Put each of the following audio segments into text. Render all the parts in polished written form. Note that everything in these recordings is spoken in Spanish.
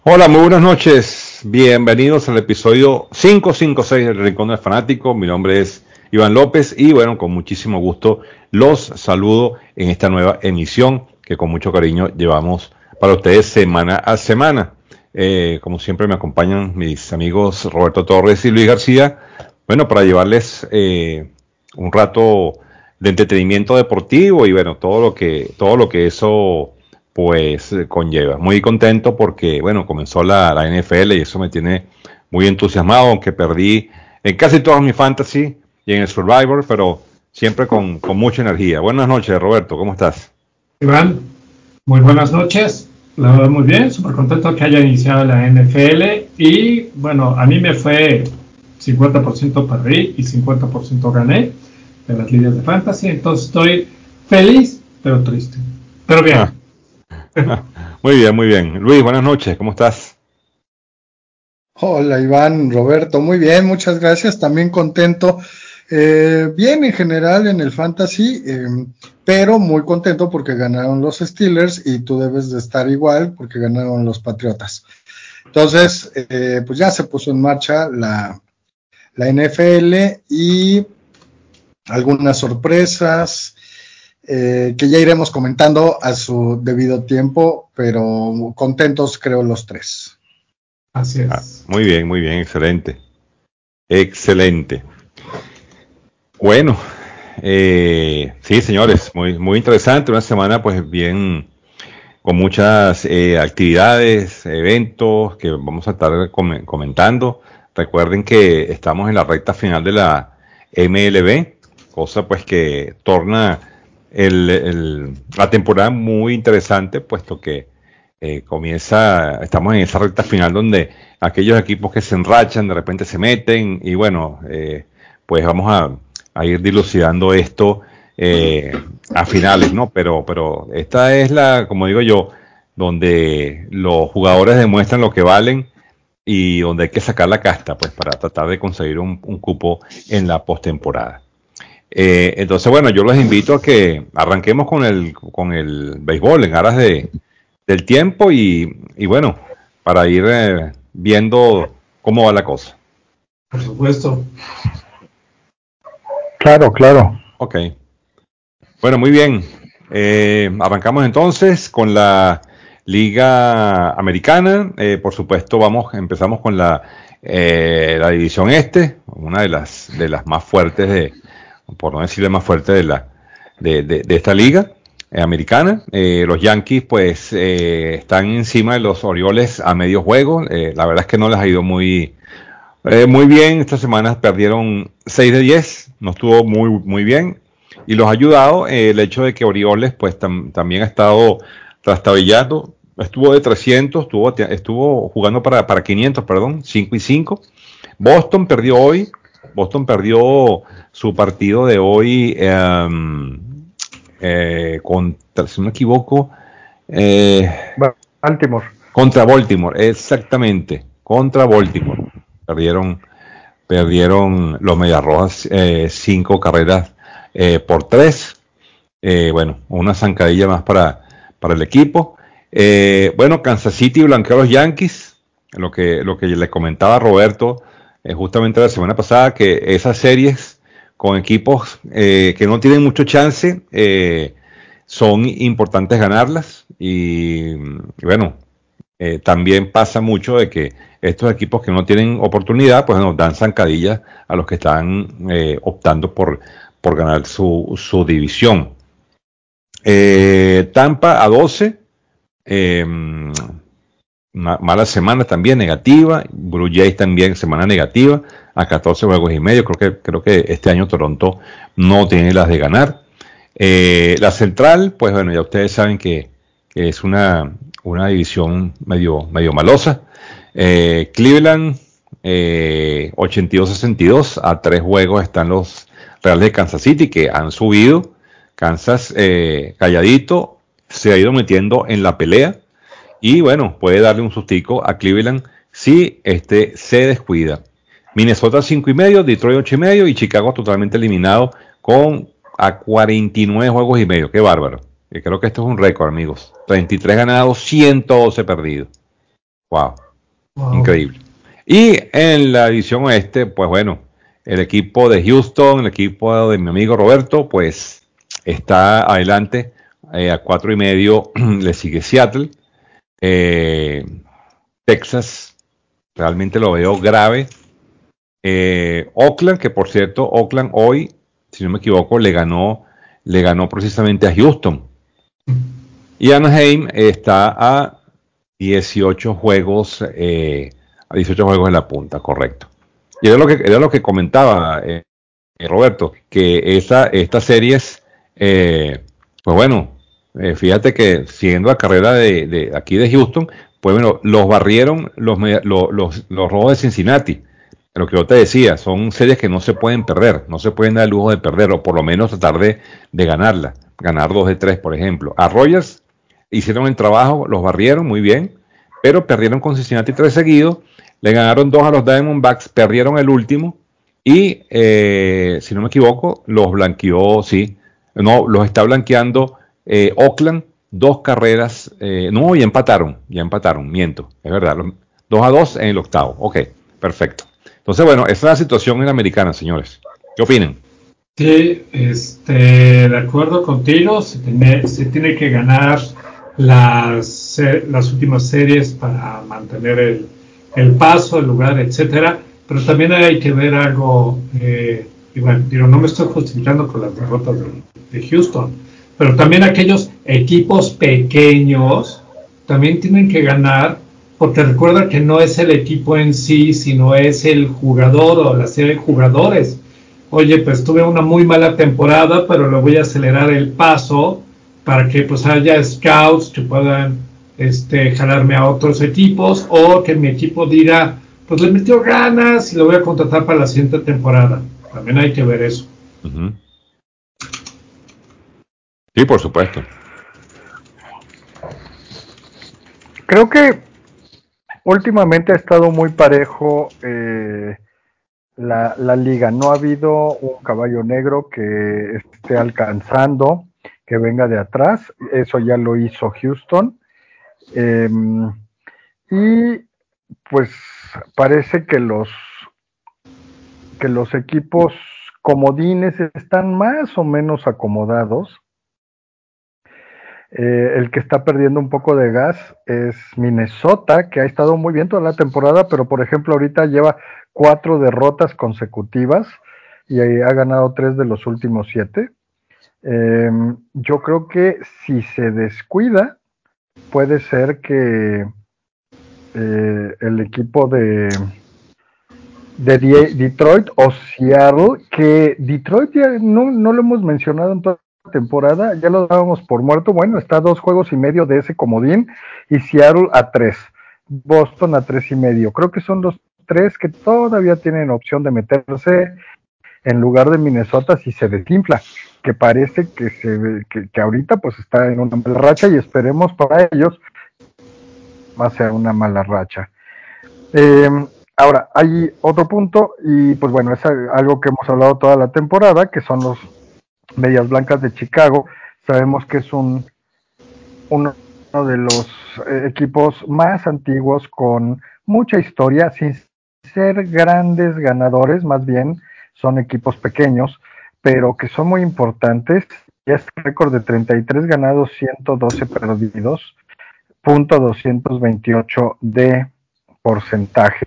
Hola, muy buenas noches. Bienvenidos al episodio 556 del Rincón del Fanático. Mi nombre es Iván López y bueno, con muchísimo gusto los saludo en esta nueva emisión que con mucho cariño llevamos para ustedes semana a semana. Como siempre me acompañan mis amigos Roberto Torres y Luis García. Bueno, para llevarles un rato de entretenimiento deportivo y bueno, todo lo que eso pues conlleva. Muy contento porque, bueno, comenzó la NFL y eso me tiene muy entusiasmado, aunque perdí en casi todas mis fantasy y en el Survivor, pero siempre con mucha energía. Buenas noches, Roberto, ¿cómo estás? Iván, muy buenas noches. La verdad, muy bien, súper contento que haya iniciado la NFL. Y bueno, a mí me fue 50% perdí y 50% gané de las ligas de fantasy. Entonces estoy feliz, pero triste. Pero Ah, bien. muy bien, muy bien. Luis, buenas noches, ¿cómo estás? Hola Iván, Roberto, muy bien, muchas gracias, también contento, bien en general en el fantasy, pero muy contento porque ganaron los Steelers y tú debes de estar igual porque ganaron los Patriotas. Entonces, pues ya se puso en marcha la NFL y algunas sorpresas que ya iremos comentando a su debido tiempo, pero contentos creo los tres. Así es. Muy bien, excelente. Excelente. Bueno, sí, señores, muy interesante, una semana pues bien con muchas actividades, eventos que vamos a estar comentando. Recuerden que estamos en la recta final de la MLB, cosa pues que torna la temporada muy interesante, puesto que estamos en esa recta final donde aquellos equipos que se enrachan de repente se meten y bueno, pues vamos a ir dilucidando esto a finales, ¿no? Pero esta es como digo yo, donde los jugadores demuestran lo que valen y donde hay que sacar la casta, pues para tratar de conseguir un cupo en la postemporada. Entonces, bueno, yo los invito a que arranquemos con el béisbol en aras del tiempo y bueno, para ir viendo cómo va la cosa. Por supuesto. Claro, claro. Ok. Bueno, muy bien. Arrancamos entonces con la Liga Americana. Por supuesto, empezamos con la División Este, una de las más fuertes por no decirle más fuerte de esta liga americana. Los Yankees, pues, están encima de los Orioles a medio juego. La verdad es que no les ha ido muy bien. Estas semanas perdieron 6 de 10, no estuvo muy bien. Y los ha ayudado el hecho de que Orioles pues también ha estado trastabillando. Estuvo de 300, estuvo jugando para 500, perdón, 5 y 5. Boston perdió hoy. Boston perdió su partido de hoy contra, si no me equivoco, eh, Baltimore. contra Baltimore, exactamente, contra Baltimore. Perdieron Perdieron los Medias Rojas 5 carreras por 3. Bueno, una zancadilla más para el equipo. Bueno, Kansas City blanqueó a los Yankees. Lo que le comentaba a Roberto justamente la semana pasada, que esas series con equipos que no tienen mucho chance son importantes ganarlas. Y bueno, también pasa mucho de que estos equipos que no tienen oportunidad, pues nos dan zancadillas a los que están optando por ganar su división. Tampa a 12, eh, mala semana también, negativa. Blue Jays también, semana negativa, a 14 juegos y medio. Creo que este año Toronto no tiene las de ganar. La central, pues bueno, ya ustedes saben que es una división medio malosa. Cleveland, 82-62, a 3 juegos están los Reales de Kansas City, que han subido. Kansas, calladito, se ha ido metiendo en la pelea y bueno, puede darle un sustico a Cleveland si este se descuida. Minnesota 5 y medio, Detroit 8 y medio y Chicago totalmente eliminado con a 49 juegos y medio. Qué bárbaro. Yo creo que esto es un récord, amigos. 33 ganados, 112 perdidos. Wow, Wow. increíble. Y en la división oeste, pues bueno, el equipo de Houston, el equipo de mi amigo Roberto, pues está adelante a 4.5. Le sigue Seattle. Texas, realmente lo veo grave. Oakland, que por cierto, Oakland hoy, si no me equivoco, le ganó precisamente a Houston. Y Anaheim está a 18 juegos, a 18 juegos en la punta, correcto. Y era lo que comentaba Roberto, que estas series, pues bueno, fíjate que siguiendo la carrera de aquí de Houston, pues bueno, los barrieron los Rojos de Cincinnati. Lo que yo te decía, son series que no se pueden perder, no se pueden dar el lujo de perder, o por lo menos tratar de ganarla, ganar 2 de 3, por ejemplo. A Rogers hicieron el trabajo, los barrieron muy bien, pero perdieron con Cincinnati 3 seguidos, le ganaron 2 a los Diamondbacks, perdieron el último, y si no me equivoco, los blanqueó, sí, no, los está blanqueando Oakland, 2 carreras, no, ya empataron, miento, es verdad, 2-2 en el octavo, ok, perfecto. Entonces, bueno, esa es la situación en la americana, señores. ¿Qué opinan? Sí, de acuerdo contigo, se tiene que ganar las últimas series para mantener el paso, el lugar, etcétera. Pero también hay que ver algo, y bueno, digo, no me estoy justificando con las derrotas de Houston, pero también aquellos equipos pequeños también tienen que ganar, porque recuerda que no es el equipo en sí, sino es el jugador o la serie de jugadores. Oye, pues tuve una muy mala temporada, pero le voy a acelerar el paso para que pues haya scouts que puedan jalarme a otros equipos, o que mi equipo diga, pues le metió ganas y lo voy a contratar para la siguiente temporada. También hay que ver eso. Uh-huh. Sí, por supuesto. Creo que últimamente ha estado muy parejo la liga. No ha habido un caballo negro que esté alcanzando, que venga de atrás. Eso ya lo hizo Houston. Y pues parece que los equipos comodines están más o menos acomodados. El que está perdiendo un poco de gas es Minnesota, que ha estado muy bien toda la temporada, pero por ejemplo ahorita lleva 4 derrotas consecutivas y ha ganado 3 de los últimos 7. Yo creo que si se descuida, puede ser que el equipo de Detroit o Seattle, que Detroit ya no lo hemos mencionado en toda la temporada, ya lo dábamos por muerto. Bueno, está a 2 juegos y medio de ese comodín, y Seattle a 3, Boston a 3 y medio. Creo que son los 3 que todavía tienen opción de meterse en lugar de Minnesota si se desinfla, que parece que ahorita pues está en una mala racha, y esperemos para ellos más sea una mala racha. Ahora, hay otro punto, y pues bueno, es algo que hemos hablado toda la temporada, que son los Medias Blancas de Chicago. Sabemos que es uno de los equipos más antiguos, con mucha historia, sin ser grandes ganadores, más bien son equipos pequeños, pero que son muy importantes. Ya es récord de 33 ganados, 112 perdidos, .228 de porcentaje.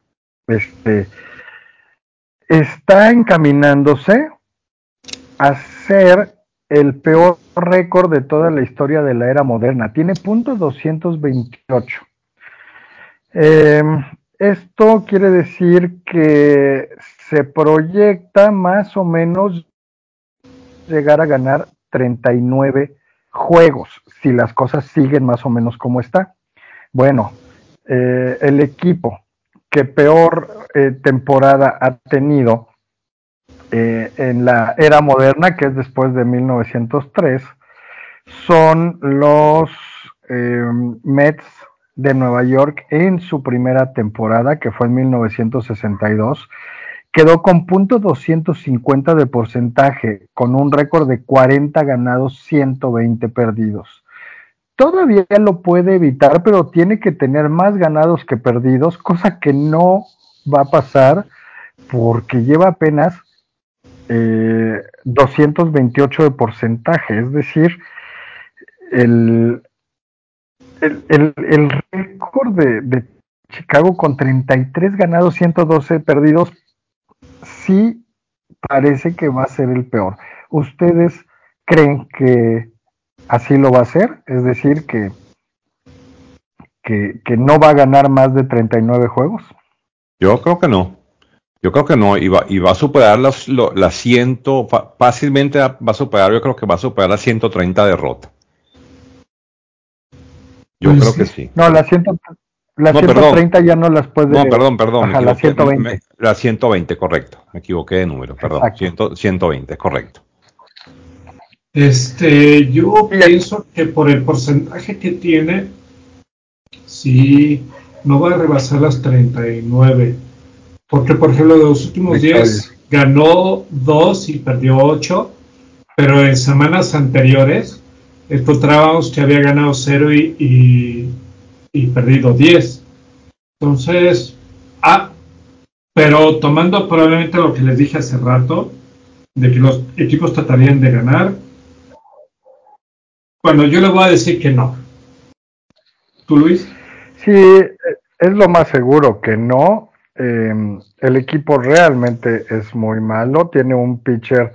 Está encaminándose a ser el peor récord de toda la historia de la era moderna. Tiene .228. Esto quiere decir que se proyecta más o menos llegar a ganar 39 juegos, si las cosas siguen más o menos como está. Bueno, el equipo que peor temporada ha tenido en la era moderna, que es después de 1903, son los Mets de Nueva York en su primera temporada, que fue en 1962. Quedó con .250 de porcentaje, con un récord de 40 ganados, 120 perdidos. todavía lo puede evitar, pero tiene que tener más ganados que perdidos, cosa que no va a pasar porque lleva apenas 228 de porcentaje, es decir, el, el récord de Chicago con 33 ganados, 112 perdidos, sí parece que va a ser el peor. ¿Ustedes creen que así lo va a hacer? Es decir, que no va a ganar más de 39 juegos. Yo creo que no. Yo creo que no, y va a superar las 100, fácilmente va a superar, yo creo que va a superar las 130 derrotas. Yo Pues creo sí. que sí. No, las No, 130 perdón. ya no las puede. No, perdón, me Ajá, las equivoqué. 120. La 120, correcto. Me equivoqué de número, perdón. Exacto. 120, correcto. Yo pienso que por el porcentaje que tiene, sí, no va a rebasar las 39. Porque, por ejemplo, de los últimos Victorias. 10 ganó 2 y perdió 8, pero en semanas anteriores encontrábamos que había ganado 0 y perdido 10. Entonces, pero tomando probablemente lo que les dije hace rato, de que los equipos tratarían de ganar, bueno, yo le voy a decir que no. ¿Tú, Luis? Sí, es lo más seguro que no. El equipo realmente es muy malo. Tiene un pitcher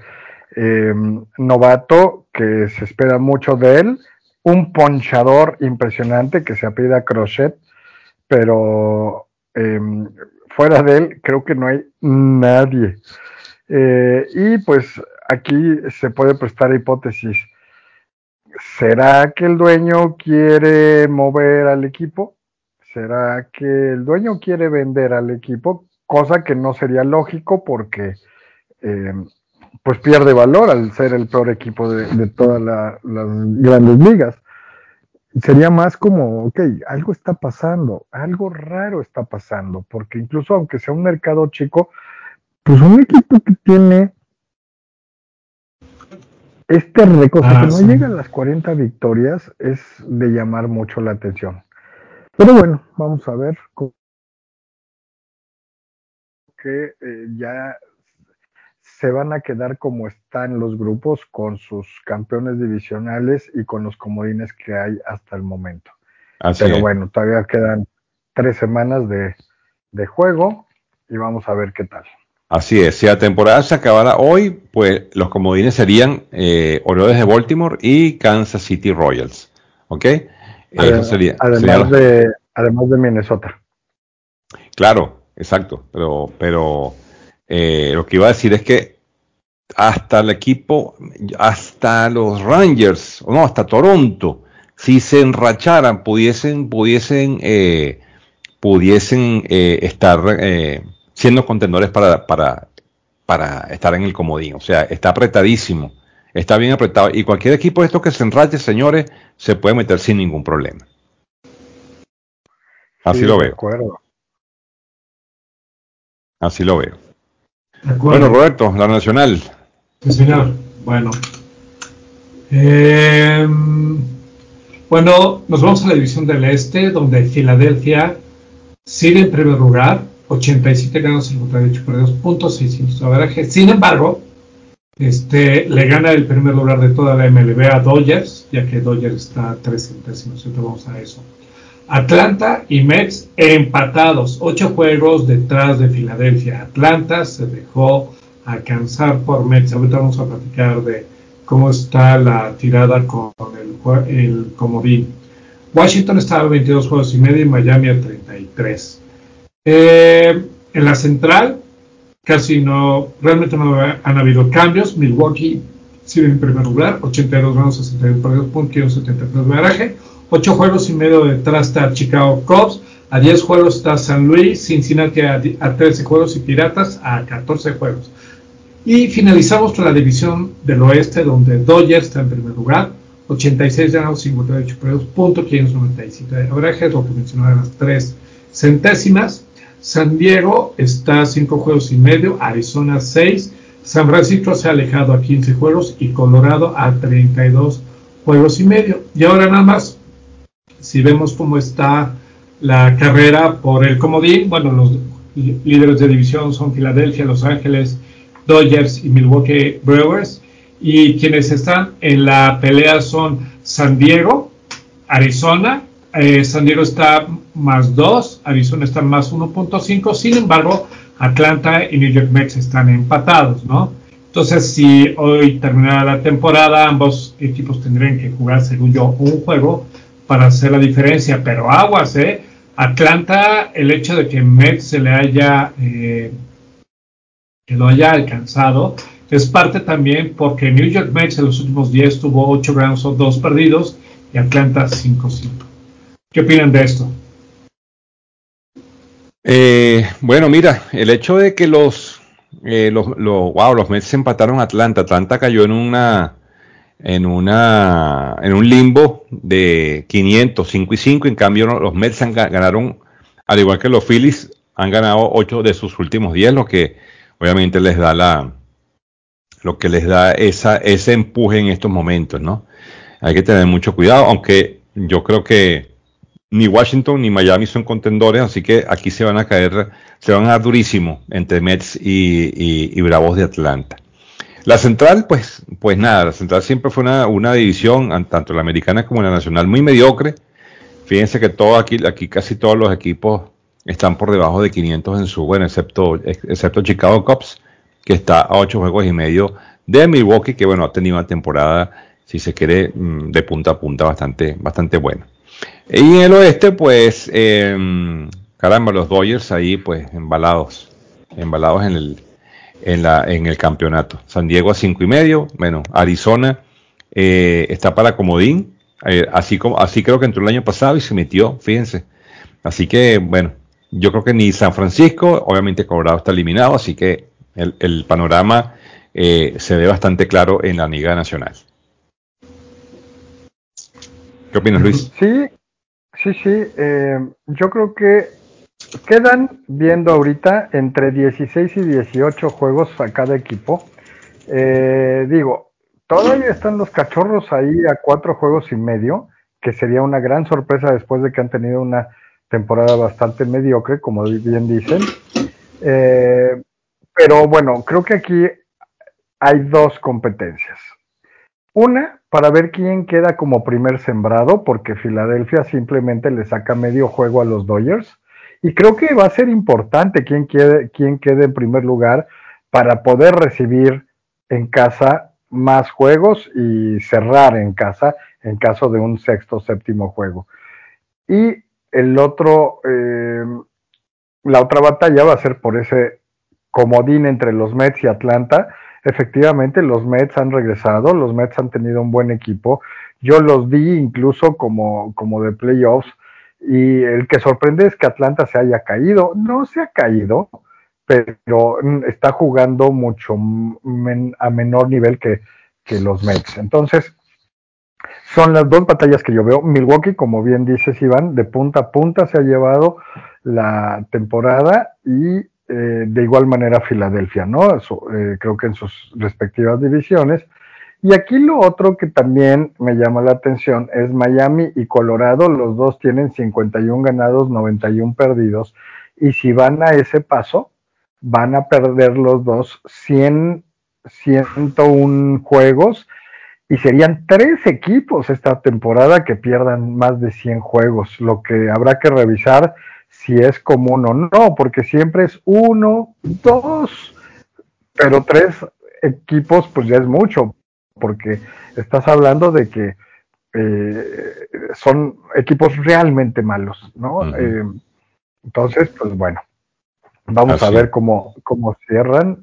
novato que se espera mucho de él. Un ponchador impresionante que se apellida Crochet, pero fuera de él creo que no hay nadie. Y pues aquí se puede prestar hipótesis. ¿Será que el dueño quiere mover al equipo? ¿Será que el dueño quiere vender al equipo? Cosa que no sería lógico porque eh, pues pierde valor al ser el peor equipo de todas las grandes ligas. Sería más como, ok, algo está pasando, algo raro está pasando, porque incluso aunque sea un mercado chico, pues un equipo que tiene este récord, o sea, que no Sí. llega a las 40 victorias, es de llamar mucho la atención. Pero bueno, vamos a ver que ya se van a quedar como están los grupos con sus campeones divisionales y con los comodines que hay hasta el momento. Así Pero es. bueno, todavía quedan 3 semanas de juego y vamos a ver qué tal. Así es. Si la temporada se acabara hoy, pues los comodines serían Orioles de Baltimore y Kansas City Royals. ¿Ok? Eso sería. Además de Minnesota. Claro, exacto. Pero lo que iba a decir es que hasta el equipo, hasta los Rangers, o no, hasta Toronto, si se enracharan, pudiesen estar siendo contendores para estar en el comodín. O sea, está apretadísimo, está bien apretado. Y cualquier equipo de estos que se enrache, señores, se puede meter sin ningún problema. Así Sí, lo de veo. acuerdo. Así lo veo. De acuerdo. Bueno, Roberto, la Nacional. Sí, señor. Bueno. Bueno, nos vamos a la división del Este, donde Filadelfia sigue en primer lugar, 87 ganados, 58 perdidos, .600 de averaje. Sin embargo, le gana el primer lugar de toda la MLB a Dodgers, ya que Dodgers está a 3 centésimos. Entonces vamos a eso. Atlanta y Mets empatados, 8 juegos detrás de Filadelfia. Atlanta se dejó alcanzar por Mets. Ahorita vamos a platicar de cómo está la tirada con el comodín. Washington estaba a 22 juegos y medio y Miami a 33. En la central realmente no han habido cambios. Milwaukee sigue en primer lugar, 82 ganos, 62 perdidos, .73 de baraje. 8 juegos y medio detrás está Chicago Cubs, a 10 juegos está San Luis, Cincinnati a 13 juegos y Piratas a 14 juegos. Y finalizamos con la división del oeste, donde Dodgers está en primer lugar, 86 ganados, 58 perdidos, .597 de average, es lo que mencionaba, las 3 centésimas. San Diego está a 5 juegos y medio, Arizona 6, San Francisco se ha alejado a 15 juegos y Colorado a 32 juegos y medio. Y ahora nada más si vemos cómo está la carrera por el comodín, bueno, los líderes de división son Filadelfia, Los Ángeles, Dodgers y Milwaukee Brewers, y quienes están en la pelea son San Diego, Arizona. San Diego está +2, Arizona está +1.5, sin embargo, Atlanta y New York Mets están empatados, ¿no? Entonces, si hoy terminara la temporada, ambos equipos tendrían que jugar, según yo, un juego para hacer la diferencia, pero aguas, Atlanta, el hecho de que Mets se le haya, que lo haya alcanzado, es parte también porque New York Mets en los últimos 10 tuvo 8 ganados o 2 perdidos y Atlanta 5-5. ¿Qué opinan de esto? Bueno, mira, el hecho de que los Mets empataron a Atlanta. Atlanta cayó en un limbo de 500, 5-5. En cambio, los Mets ganaron, al igual que los Phillies, han ganado 8 de sus últimos 10, lo que obviamente les da ese empuje en estos momentos, ¿no? Hay que tener mucho cuidado, aunque yo creo que ni Washington ni Miami son contendores, así que aquí se van a dar durísimo entre Mets y Bravos de Atlanta. La central, pues nada, la central siempre fue una división, tanto la americana como la nacional, muy mediocre. Fíjense que aquí casi todos los equipos están por debajo de 500 en su, bueno, excepto Chicago Cubs, que está a 8 juegos y medio de Milwaukee, que bueno, ha tenido una temporada, si se quiere, de punta a punta bastante buena. Y en el oeste, pues, caramba, los Dodgers ahí, pues, embalados en el campeonato. San Diego a 5.5, bueno, Arizona está para comodín, así creo que entró el año pasado y se metió, fíjense. Así que, bueno, yo creo que ni San Francisco, obviamente Colorado está eliminado, así que el panorama se ve bastante claro en la Liga Nacional. ¿Qué opinas, Luis? Sí, sí. Yo creo que quedan viendo ahorita entre 16 y 18 juegos a cada equipo. Digo, todavía están los Cachorros ahí a 4 juegos y medio, que sería una gran sorpresa después de que han tenido una temporada bastante mediocre, como bien dicen. Pero bueno, creo que aquí hay dos competencias. Una, para ver quién queda como primer sembrado, porque Filadelfia simplemente le saca medio juego a los Dodgers. Y creo que va a ser importante quién quede en primer lugar para poder recibir en casa más juegos y cerrar en casa en caso de un sexto o séptimo juego. Y el otro, la otra batalla va a ser por ese comodín entre los Mets y Atlanta. Efectivamente, los Mets han regresado, los Mets han tenido un buen equipo. Yo los vi incluso como de playoffs, y el que sorprende es que Atlanta se haya caído. No se ha caído, pero está jugando mucho a menor nivel que los Mets. Entonces, son las dos batallas que yo veo. Milwaukee, como bien dices, Iván, de punta a punta se ha llevado la temporada, y de igual manera Filadelfia, ¿no? Creo que en sus respectivas divisiones. Y aquí lo otro que también me llama la atención es Miami y Colorado. Los dos tienen 51 ganados, 91 perdidos. Y si van a ese paso, van a perder los dos 101 juegos, y serían 3 equipos esta temporada que pierdan más de 100 juegos, lo que habrá que revisar si es común o no, porque siempre es 1, 2, pero 3 equipos pues ya es mucho, porque estás hablando de que son equipos realmente malos, ¿no? Entonces, pues bueno, vamos a ver cómo cierran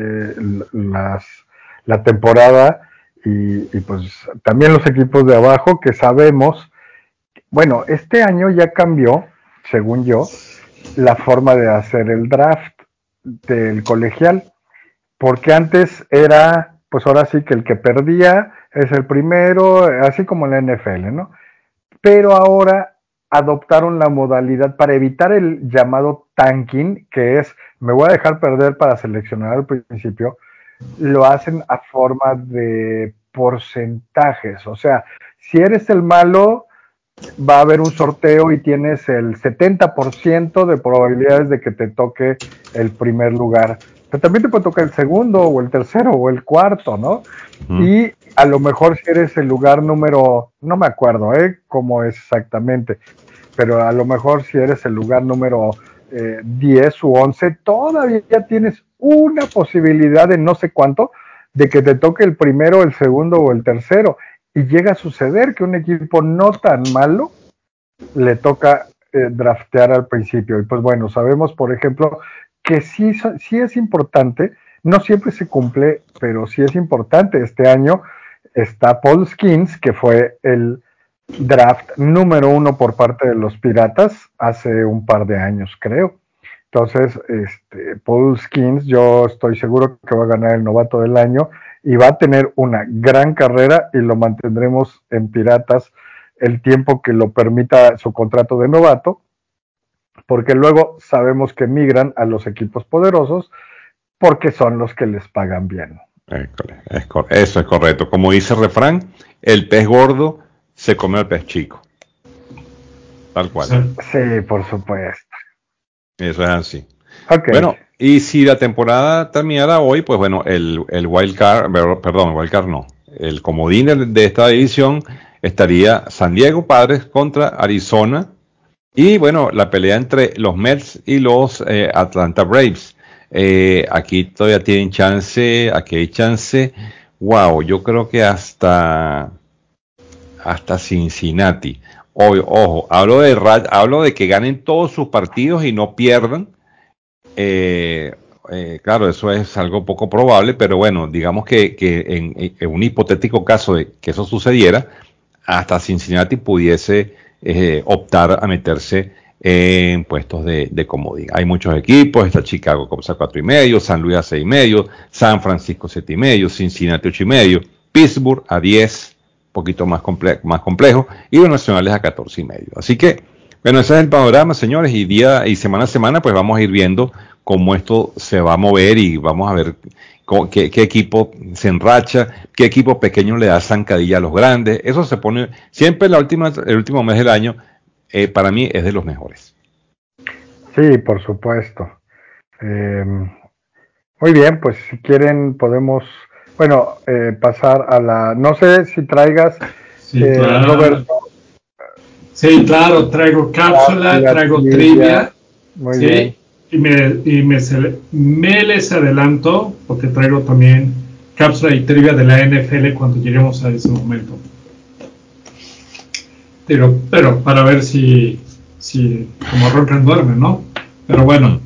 la temporada, y pues también los equipos de abajo que sabemos, bueno, este año ya cambió, según yo, la forma de hacer el draft del colegial, porque antes era, pues ahora sí que el que perdía es el primero, así como en la NFL, ¿no? Pero ahora adoptaron la modalidad para evitar el llamado tanking, que es me voy a dejar perder para seleccionar al principio. Lo hacen a forma de porcentajes, o sea, si eres el malo, va a haber un sorteo y tienes el 70% de probabilidades de que te toque el primer lugar. Pero también te puede tocar el segundo, o el tercero, o el cuarto, ¿no? Y a lo mejor si eres el lugar número, no me acuerdo, cómo es exactamente, pero a lo mejor si eres el lugar número 10 u 11, todavía tienes una posibilidad de no sé cuánto, de que te toque el primero, el segundo o el tercero. Y llega a suceder que un equipo no tan malo le toca draftear al principio. Y pues bueno, sabemos, por ejemplo, que sí es importante, no siempre se cumple, pero sí es importante. Este año está Paul Skeens, que fue el draft número 1 por parte de los Piratas hace un par de años, creo. Entonces, Paul Skeens, yo estoy seguro que va a ganar el novato del año y va a tener una gran carrera y lo mantendremos en Piratas el tiempo que lo permita su contrato de novato, porque luego sabemos que migran a los equipos poderosos porque son los que les pagan bien. Eso es correcto. Como dice el refrán, el pez gordo se come al pez chico. Tal cual. Sí, por supuesto. Eso es así. Okay. Bueno, y si la temporada terminara hoy, pues bueno, el wild card, perdón, el wild card no, el comodín de esta división estaría San Diego Padres contra Arizona y bueno, la pelea entre los Mets y los Atlanta Braves. Aquí todavía tienen chance, aquí hay chance, wow, yo creo que hasta Cincinnati. Ojo, hablo de que ganen todos sus partidos y no pierdan. Claro, eso es algo poco probable, pero bueno, digamos que en un hipotético caso de que eso sucediera, hasta Cincinnati pudiese optar a meterse en puestos de comodín. Hay muchos equipos, está Chicago Cubs a 4.5, San Luis a 6.5, San Francisco 7.5, Cincinnati 8.5, Pittsburgh a 10, poquito más complejo, y los Nacionales a 14.5. Así que, bueno, ese es el panorama, señores, y día y semana a semana, pues vamos a ir viendo cómo esto se va a mover y vamos a ver qué equipo se enracha, qué equipo pequeño le da zancadilla a los grandes. Eso se pone siempre el último mes del año, para mí es de los mejores. Sí, por supuesto. Muy bien, pues si quieren podemos, bueno, pasar a la, no sé si traigas, sí, claro. Roberto. Sí, claro, traigo cápsula, traigo trivia. Muy sí, bien. Y me les adelanto porque traigo también cápsula y trivia de la NFL cuando lleguemos a ese momento. Pero para ver si como roncan duermen, ¿no? Pero bueno.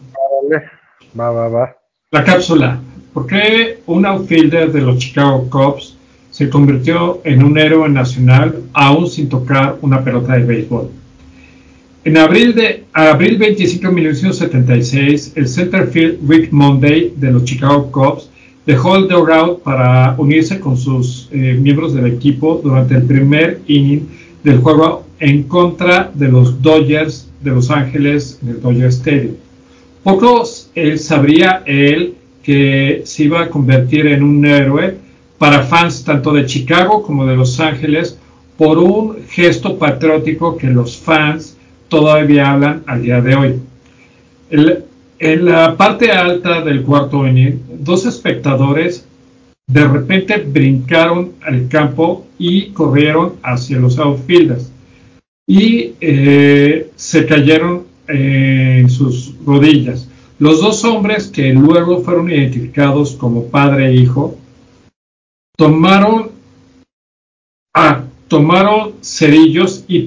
Va. La cápsula. ¿Por qué un outfielder de los Chicago Cubs se convirtió en un héroe nacional aún sin tocar una pelota de béisbol? En abril 25 de 1976, el centerfield Rick Monday de los Chicago Cubs dejó el dugout para unirse con sus miembros del equipo durante el primer inning del juego en contra de los Dodgers de Los Ángeles en el Dodger Stadium. Pocos sabría él que se iba a convertir en un héroe para fans tanto de Chicago como de Los Ángeles por un gesto patriótico que los fans todavía hablan al día de hoy. En la parte alta del cuarto inning, dos espectadores de repente brincaron al campo y corrieron hacia los outfielders y se cayeron en sus rodillas. Los dos hombres, que luego fueron identificados como padre e hijo, tomaron cerillos y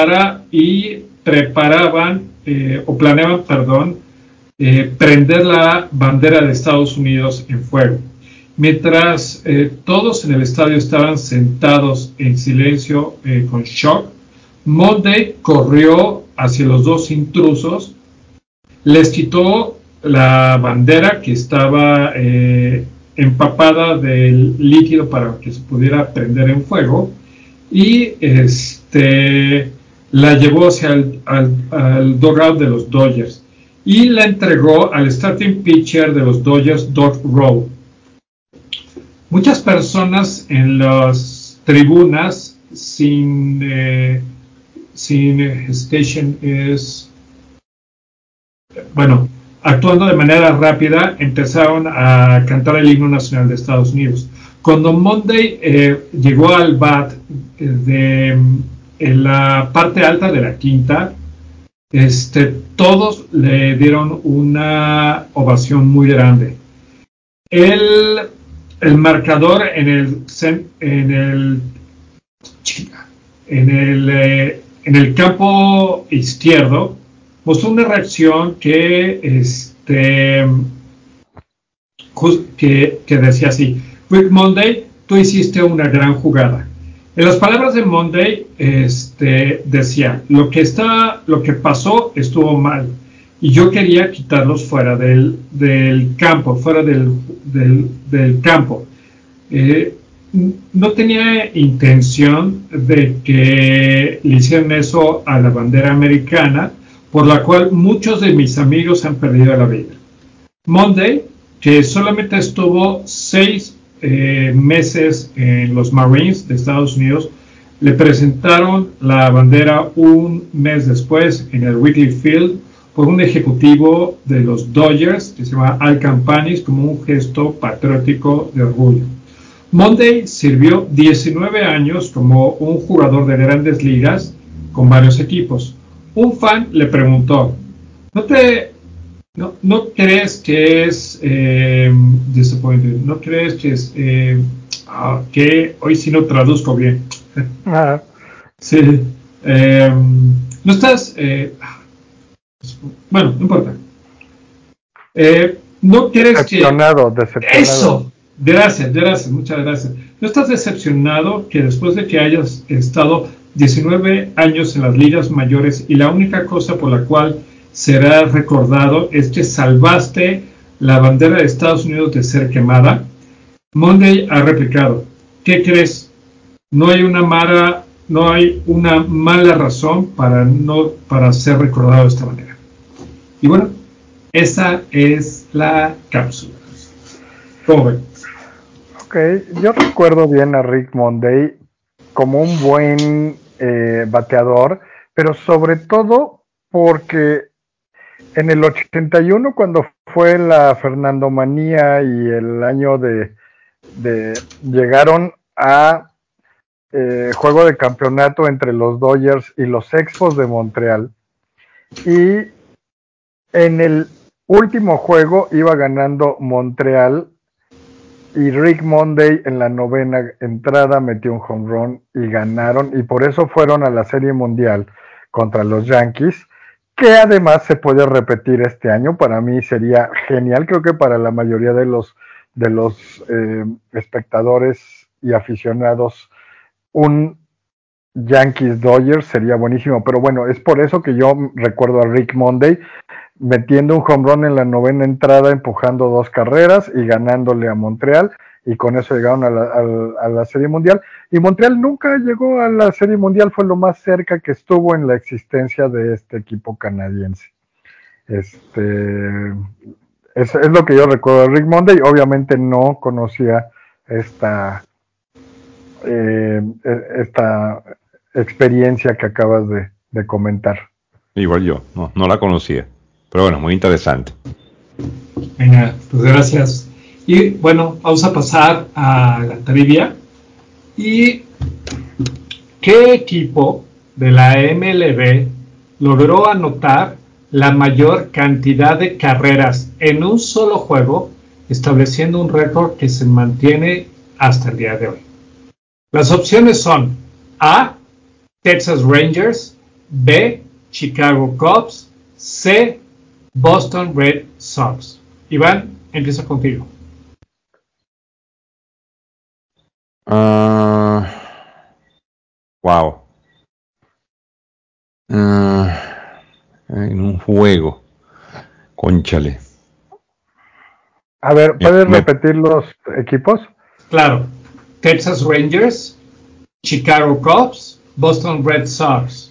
preparaban o planeaban, prender la bandera de Estados Unidos en fuego. Mientras todos en el estadio estaban sentados en silencio con shock, Monday corrió hacia los dos intrusos, les quitó la bandera que estaba empapada del líquido para que se pudiera prender en fuego y la llevó hacia al dugout de los Dodgers y la entregó al starting pitcher de los Dodgers, Doug Rowe. Muchas personas en las tribunas sin sin hesitation es, bueno, actuando de manera rápida, empezaron a cantar el himno nacional de Estados Unidos. Cuando Monday llegó al bat en la parte alta de la quinta, todos le dieron una ovación muy grande. El marcador en el campo izquierdo mostró una reacción que decía así: Rick Monday, tú hiciste una gran jugada. En las palabras de Monday, decía: lo que pasó estuvo mal y yo quería quitarlos fuera del campo, fuera del campo. No tenía intención de que le hicieran eso a la bandera americana, por la cual muchos de mis amigos han perdido la vida. Monday, que solamente estuvo 6 meses en los Marines de Estados Unidos, le presentaron la bandera un mes después en el Wrigley Field por un ejecutivo de los Dodgers que se llama Al Campanis, como un gesto patriótico de orgullo. Monday sirvió 19 años como un jugador de grandes ligas con varios equipos. Un fan le preguntó: ¿No crees que es disappointed? ¿No crees que es que hoy sí no traduzco bien? Sí. No estás... bueno, no importa. ¿No crees decepcionado? Eso. Gracias, muchas gracias. ¿No estás decepcionado que después de que hayas estado 19 años en las ligas mayores y la única cosa por la cual serás recordado es que salvaste la bandera de Estados Unidos de ser quemada? Monday ha replicado: ¿qué crees? No hay una mala razón para ser recordado de esta manera. Y bueno, esa es la cápsula. ¿Cómo ven? Ok, yo recuerdo bien a Rick Monday como un buen bateador, pero sobre todo porque en el 81, cuando fue la Fernandomanía y el año de llegaron a juego de campeonato entre los Dodgers y los Expos de Montreal, y en el último juego iba ganando Montreal y Rick Monday en la novena entrada metió un home run y ganaron, y por eso fueron a la Serie Mundial contra los Yankees, que además se puede repetir este año. Para mí sería genial, creo que para la mayoría de los espectadores y aficionados un Yankees Dodgers sería buenísimo, pero bueno, es por eso que yo recuerdo a Rick Monday metiendo un home run en la novena entrada, empujando 2 carreras y ganándole a Montreal, y con eso llegaron a la Serie Mundial. Y Montreal nunca llegó a la Serie Mundial, fue lo más cerca que estuvo en la existencia de este equipo canadiense. Es lo que yo recuerdo de Rick Monday. Obviamente no conocía esta experiencia que acabas de comentar. Igual yo, no la conocía. Pero bueno, muy interesante. Venga, pues gracias. Y bueno, vamos a pasar a la trivia. ¿Y qué equipo de la MLB logró anotar la mayor cantidad de carreras en un solo juego, estableciendo un récord que se mantiene hasta el día de hoy? Las opciones son: A, Texas Rangers; B, Chicago Cubs; C, Boston Red Sox. Iván, empieza contigo. Wow. En un juego. Cónchale. A ver, ¿puedes repetir los equipos? Claro. Texas Rangers, Chicago Cubs, Boston Red Sox.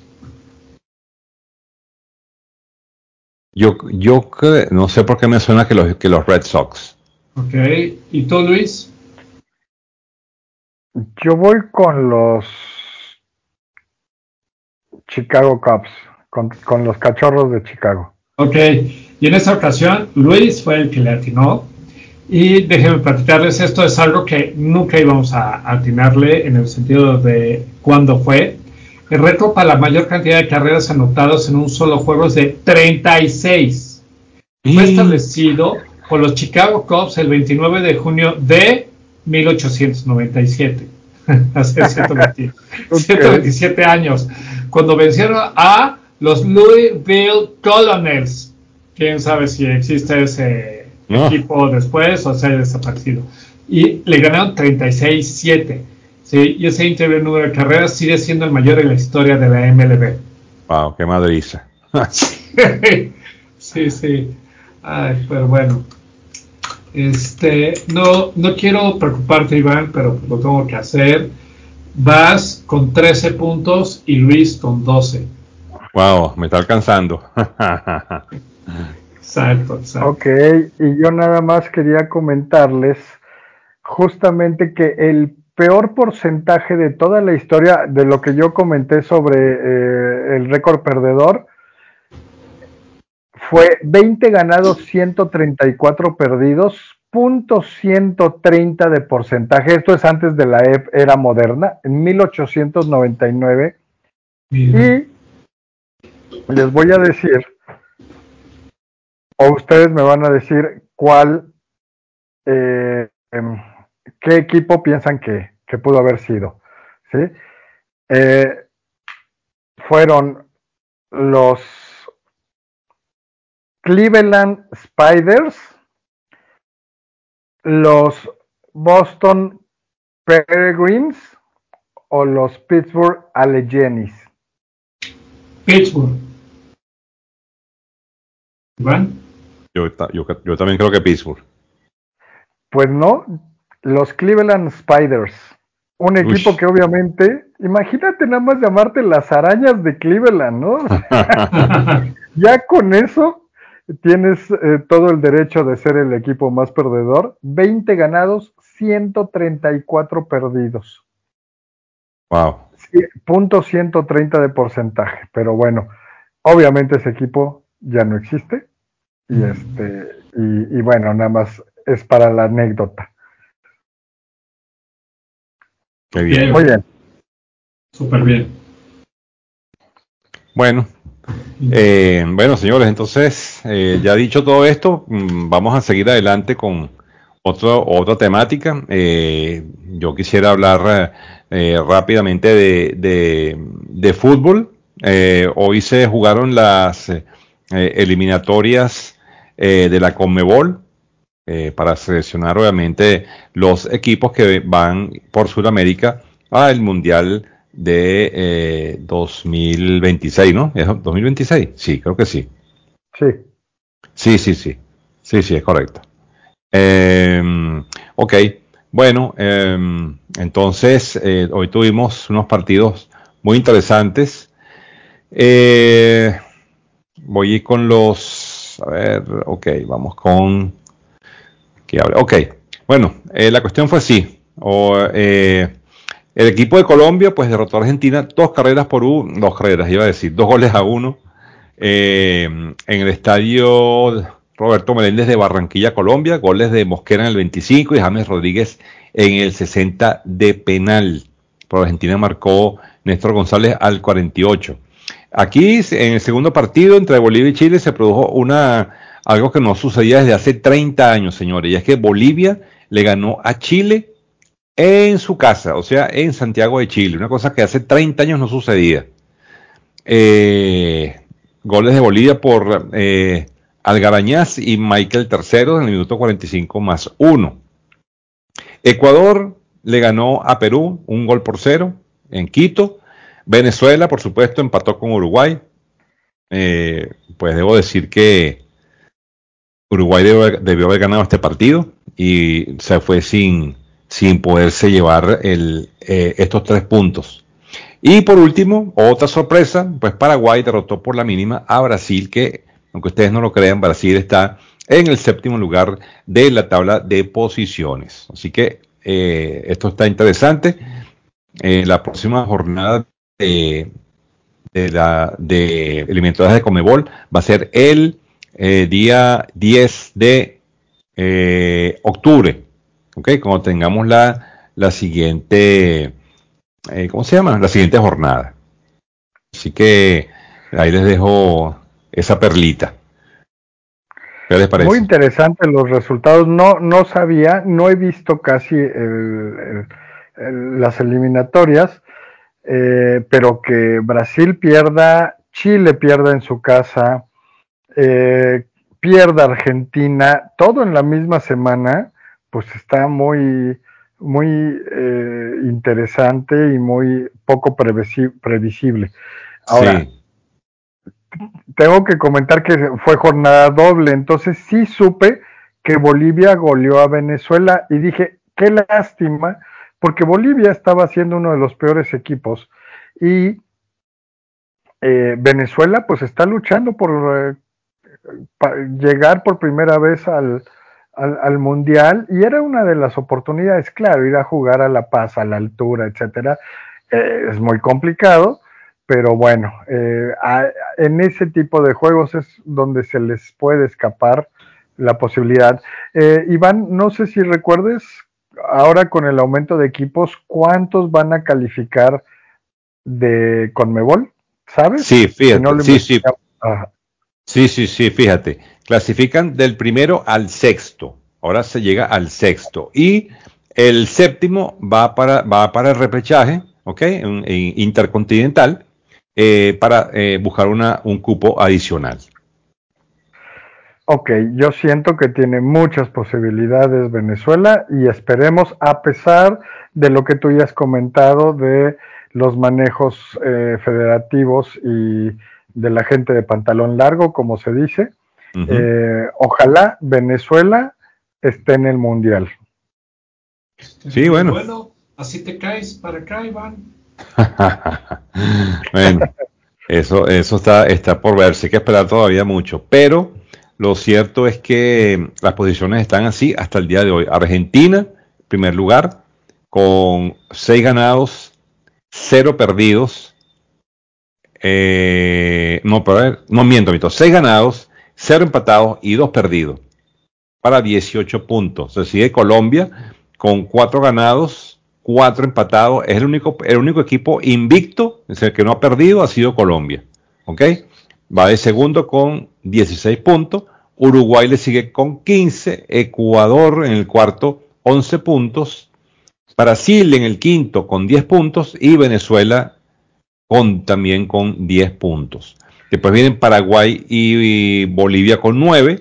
Yo no sé por qué me suena que los Red Sox. Ok. ¿Y tú, Luis? Yo voy con los Chicago Cubs, con los Cachorros de Chicago. Ok, y en esta ocasión Luis fue el que le atinó. Y déjenme platicarles, esto es algo que nunca íbamos a atinarle en el sentido de cuándo fue. El récord para la mayor cantidad de carreras anotadas en un solo juego es de 36. Fue establecido por los Chicago Cubs el 29 de junio de 1897. Hace 127 años, cuando vencieron a los Louisville Colonels. Quién sabe si existe ese equipo después o se ha desaparecido. Y le ganaron 36-7. ¿Sí? Y ese increíble número de carreras sigue siendo el mayor en la historia de la MLB. Wow, qué madriza. Sí. Ay, pero bueno. No quiero preocuparte, Iván, pero lo tengo que hacer. Vas con 13 puntos y Luis con 12. Wow, me está alcanzando. Exacto. Ok, y yo nada más quería comentarles justamente que el peor porcentaje de toda la historia de lo que yo comenté sobre el récord perdedor fue 20 ganados, 134 perdidos, .130 de porcentaje. Esto es antes de la era moderna, en 1899. Y les voy a decir, o ustedes me van a decir qué equipo piensan que pudo haber sido, ¿sí? Fueron los Cleveland Spiders, los Boston Peregrines o los Pittsburgh Alleghenies. Pittsburgh. ¿Iván? Yo también creo que Pittsburgh. Pues no, los Cleveland Spiders. Un equipo que obviamente, imagínate nada más llamarte las arañas de Cleveland, ¿no? Ya con eso tienes todo el derecho de ser el equipo más perdedor. 20 ganados, 134 perdidos. Wow. .130 de porcentaje. Pero bueno, obviamente ese equipo ya no existe. Y bueno, nada más es para la anécdota. Qué bien. Muy bien. Súper bien. Bueno, señores, entonces, ya dicho todo esto, vamos a seguir adelante con otra temática. Yo quisiera hablar rápidamente de fútbol. Hoy se jugaron las eliminatorias de la Conmebol para seleccionar, obviamente, los equipos que van por Sudamérica al Mundial de 2026, ¿no? ¿Es 2026? Sí, creo que sí. Sí. Sí, es correcto. Ok, bueno, entonces hoy tuvimos unos partidos muy interesantes. Voy con a ver, ok, vamos con... Ok, bueno, la cuestión fue así. El equipo de Colombia pues derrotó a Argentina 2 goles a 1 en el estadio Roberto Meléndez de Barranquilla, Colombia. Goles de Mosquera en el 25 y James Rodríguez en el 60 de penal. Por Argentina marcó Néstor González al 48. Aquí en el segundo partido entre Bolivia y Chile se produjo algo que no sucedía desde hace 30 años, señores, y es que Bolivia le ganó a Chile en su casa, o sea, en Santiago de Chile, una cosa que hace 30 años no sucedía. Goles de Bolivia por Algarañaz y Michael III en el minuto 45+1. Ecuador le ganó a Perú 1-0 en Quito. Venezuela, por supuesto, empató con Uruguay. Pues debo decir que Uruguay debió haber ganado este partido y se fue sin poderse llevar estos 3 puntos. Y por último, otra sorpresa, pues Paraguay derrotó por la mínima a Brasil, que aunque ustedes no lo crean, Brasil está en el 7º lugar de la tabla de posiciones. Así que esto está interesante. La próxima jornada de de eliminatorias de Conmebol va a ser el día 10 de octubre, ¿ok? Cuando tengamos la siguiente, ¿cómo se llama? La siguiente jornada. Así que ahí les dejo esa perlita. ¿Qué les parece? Muy interesante los resultados. No sabía, no he visto casi las eliminatorias, pero que Brasil pierda, Chile pierda en su casa, pierda Argentina, todo en la misma semana, pues está muy interesante y muy poco previsible. Ahora, Sí. tengo que comentar que fue jornada doble, entonces sí supe que Bolivia goleó a Venezuela y dije, qué lástima, porque Bolivia estaba siendo uno de los peores equipos y Venezuela pues está luchando por llegar por primera vez al Mundial y era una de las oportunidades, claro, ir a jugar a La Paz, a la altura, etcétera, es muy complicado, pero bueno, en ese tipo de juegos es donde se les puede escapar la posibilidad. Iván, no sé si recuerdes, ahora con el aumento de equipos, ¿cuántos van a calificar de Conmebol? ¿Sabes? Sí, Si no fíjate, lo sí, sí, investigamos. Ajá. sí, fíjate. Clasifican del primero al sexto. Ahora se llega al sexto. Y el séptimo va para el repechaje, ¿ok? En intercontinental, para buscar un cupo adicional. Ok, yo siento que tiene muchas posibilidades Venezuela y esperemos, a pesar de lo que tú ya has comentado de los manejos federativos y de la gente de pantalón largo, como se dice, Ujú. ojalá Venezuela esté en el Mundial. Sí, Muy bueno. bueno, así te caes para acá, Iván. Bueno, eso está por verse, hay que esperar todavía mucho, pero lo cierto es que las posiciones están así hasta el día de hoy. Argentina, primer lugar, con 6 ganados, 0 perdidos. No, pero a ver, no miento, 6 ganados, 0 empatados y 2 perdidos para 18 puntos. Se sigue Colombia con 4 ganados, 4 empatados. Es el único equipo invicto, es el que no ha perdido, ha sido Colombia. ¿Ok? Va de segundo con 16 puntos. Uruguay le sigue con 15. Ecuador en el cuarto, 11 puntos. Brasil en el quinto con 10 puntos. Y Venezuela también con 10 puntos. Después vienen Paraguay y Bolivia con 9.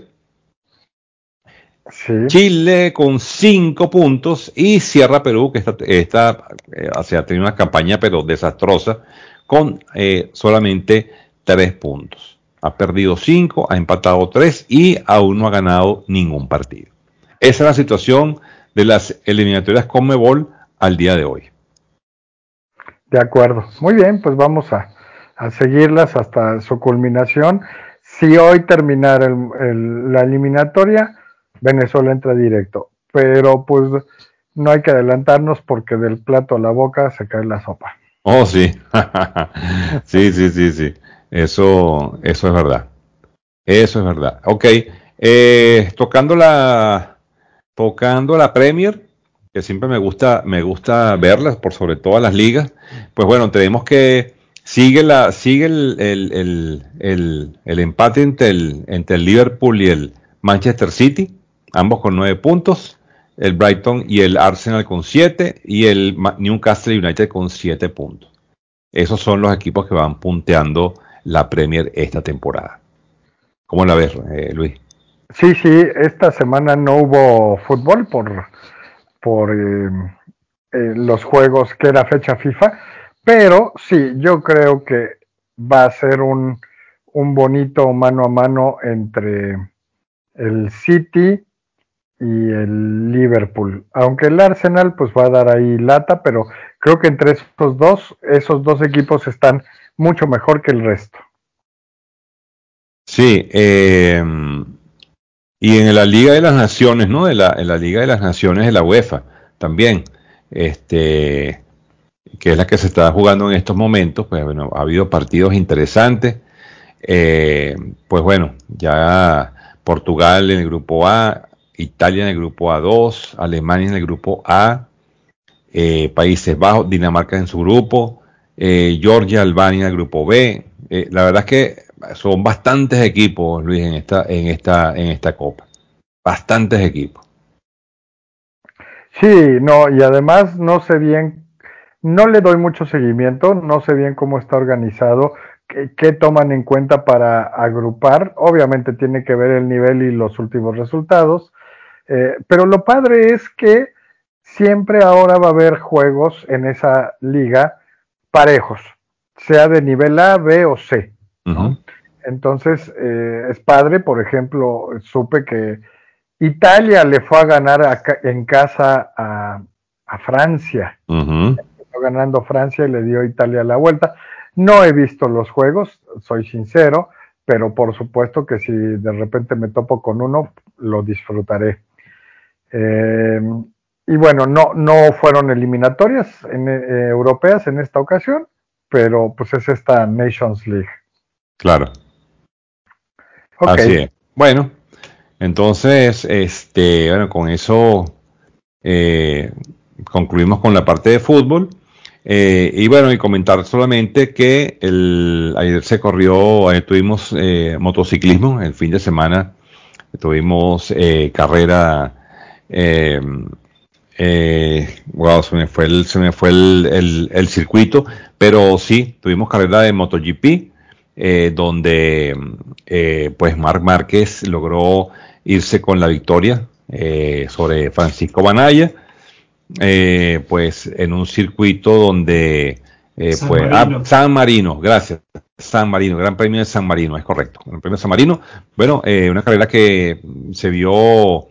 Sí. Chile con 5 puntos y cierra Perú, que ha tenido una campaña pero desastrosa, con solamente 3 puntos. Ha perdido 5, ha empatado 3 y aún no ha ganado ningún partido. Esa es la situación de las eliminatorias Conmebol al día de hoy. De acuerdo. Muy bien, pues vamos a seguirlas hasta su culminación. Si hoy terminara la eliminatoria, Venezuela entra directo. Pero pues no hay que adelantarnos porque del plato a la boca se cae la sopa. Oh, sí. Sí. Eso es verdad. Eso es verdad. Ok. Tocando la Premier, que siempre me gusta verlas por sobre todas las ligas. Pues bueno, tenemos que sigue el empate entre el Liverpool y el Manchester City, ambos con 9 puntos. El Brighton y el Arsenal con 7 y el Newcastle United con 7 puntos. Esos son los equipos que van punteando la Premier esta temporada. ¿Cómo la ves, Luis? Sí, esta semana no hubo fútbol por los juegos que era fecha FIFA, pero sí, yo creo que va a ser un bonito mano a mano entre el City y el Liverpool. Aunque el Arsenal pues va a dar ahí lata, pero creo que entre esos dos equipos están mucho mejor que el resto. Sí, y en la Liga de las Naciones, ¿no? En la Liga de las Naciones de la UEFA también. Este, que es la que se está jugando en estos momentos, pues bueno, ha habido partidos interesantes. Pues bueno, ya Portugal en el grupo A, Italia en el grupo A2, Alemania en el grupo A, Países Bajos, Dinamarca en su grupo, Georgia, Albania en el grupo B. La verdad es que son bastantes equipos, Luis, en esta copa. Bastantes equipos. Sí, no, y además no sé bien, no le doy mucho seguimiento, no sé bien cómo está organizado, qué toman en cuenta para agrupar. Obviamente tiene que ver el nivel y los últimos resultados, pero lo padre es que siempre ahora va a haber juegos en esa liga parejos, sea de nivel A, B o C, ¿no? Uh-huh. Entonces, es padre, por ejemplo, supe que Italia le fue a ganar en casa a Francia. Uh-huh. Empezó ganando Francia y le dio Italia la vuelta. No he visto los juegos, soy sincero, pero por supuesto que si de repente me topo con uno, lo disfrutaré. Eh, y bueno, no fueron eliminatorias europeas en esta ocasión, pero pues es esta Nations League. Claro. Ok. Así es. Bueno, entonces, bueno, con eso eh, concluimos con la parte de fútbol. Y bueno, y comentar solamente que ayer tuvimos motociclismo, el fin de semana tuvimos carrera. eh, Wow, se me fue el circuito, pero sí, tuvimos carrera de MotoGP, donde pues Marc Márquez logró irse con la victoria sobre Francisco Banaya, pues en un circuito donde San Marino. San Marino, gracias. San Marino, Gran Premio de San Marino, es correcto. Gran Premio de San Marino. Bueno, una carrera que se vio,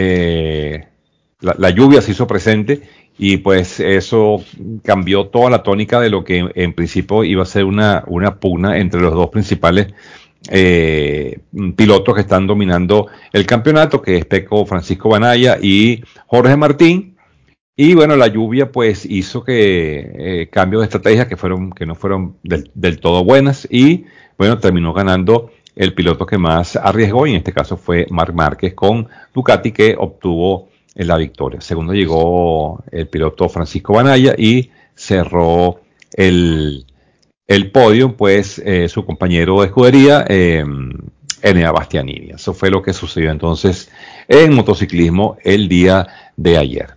la lluvia se hizo presente y pues eso cambió toda la tónica de lo que en principio iba a ser una pugna entre los dos principales pilotos que están dominando el campeonato, que es Peco Francisco Banaya y Jorge Martín. Y bueno, la lluvia pues hizo que cambios de estrategia que no fueron del todo buenas y bueno, terminó ganando el piloto que más arriesgó y en este caso fue Marc Márquez con Ducati, que obtuvo la victoria. Segundo llegó el piloto Francisco Banaya y cerró el podio pues su compañero de escudería Enea Bastianini. Eso fue lo que sucedió entonces en motociclismo el día de ayer.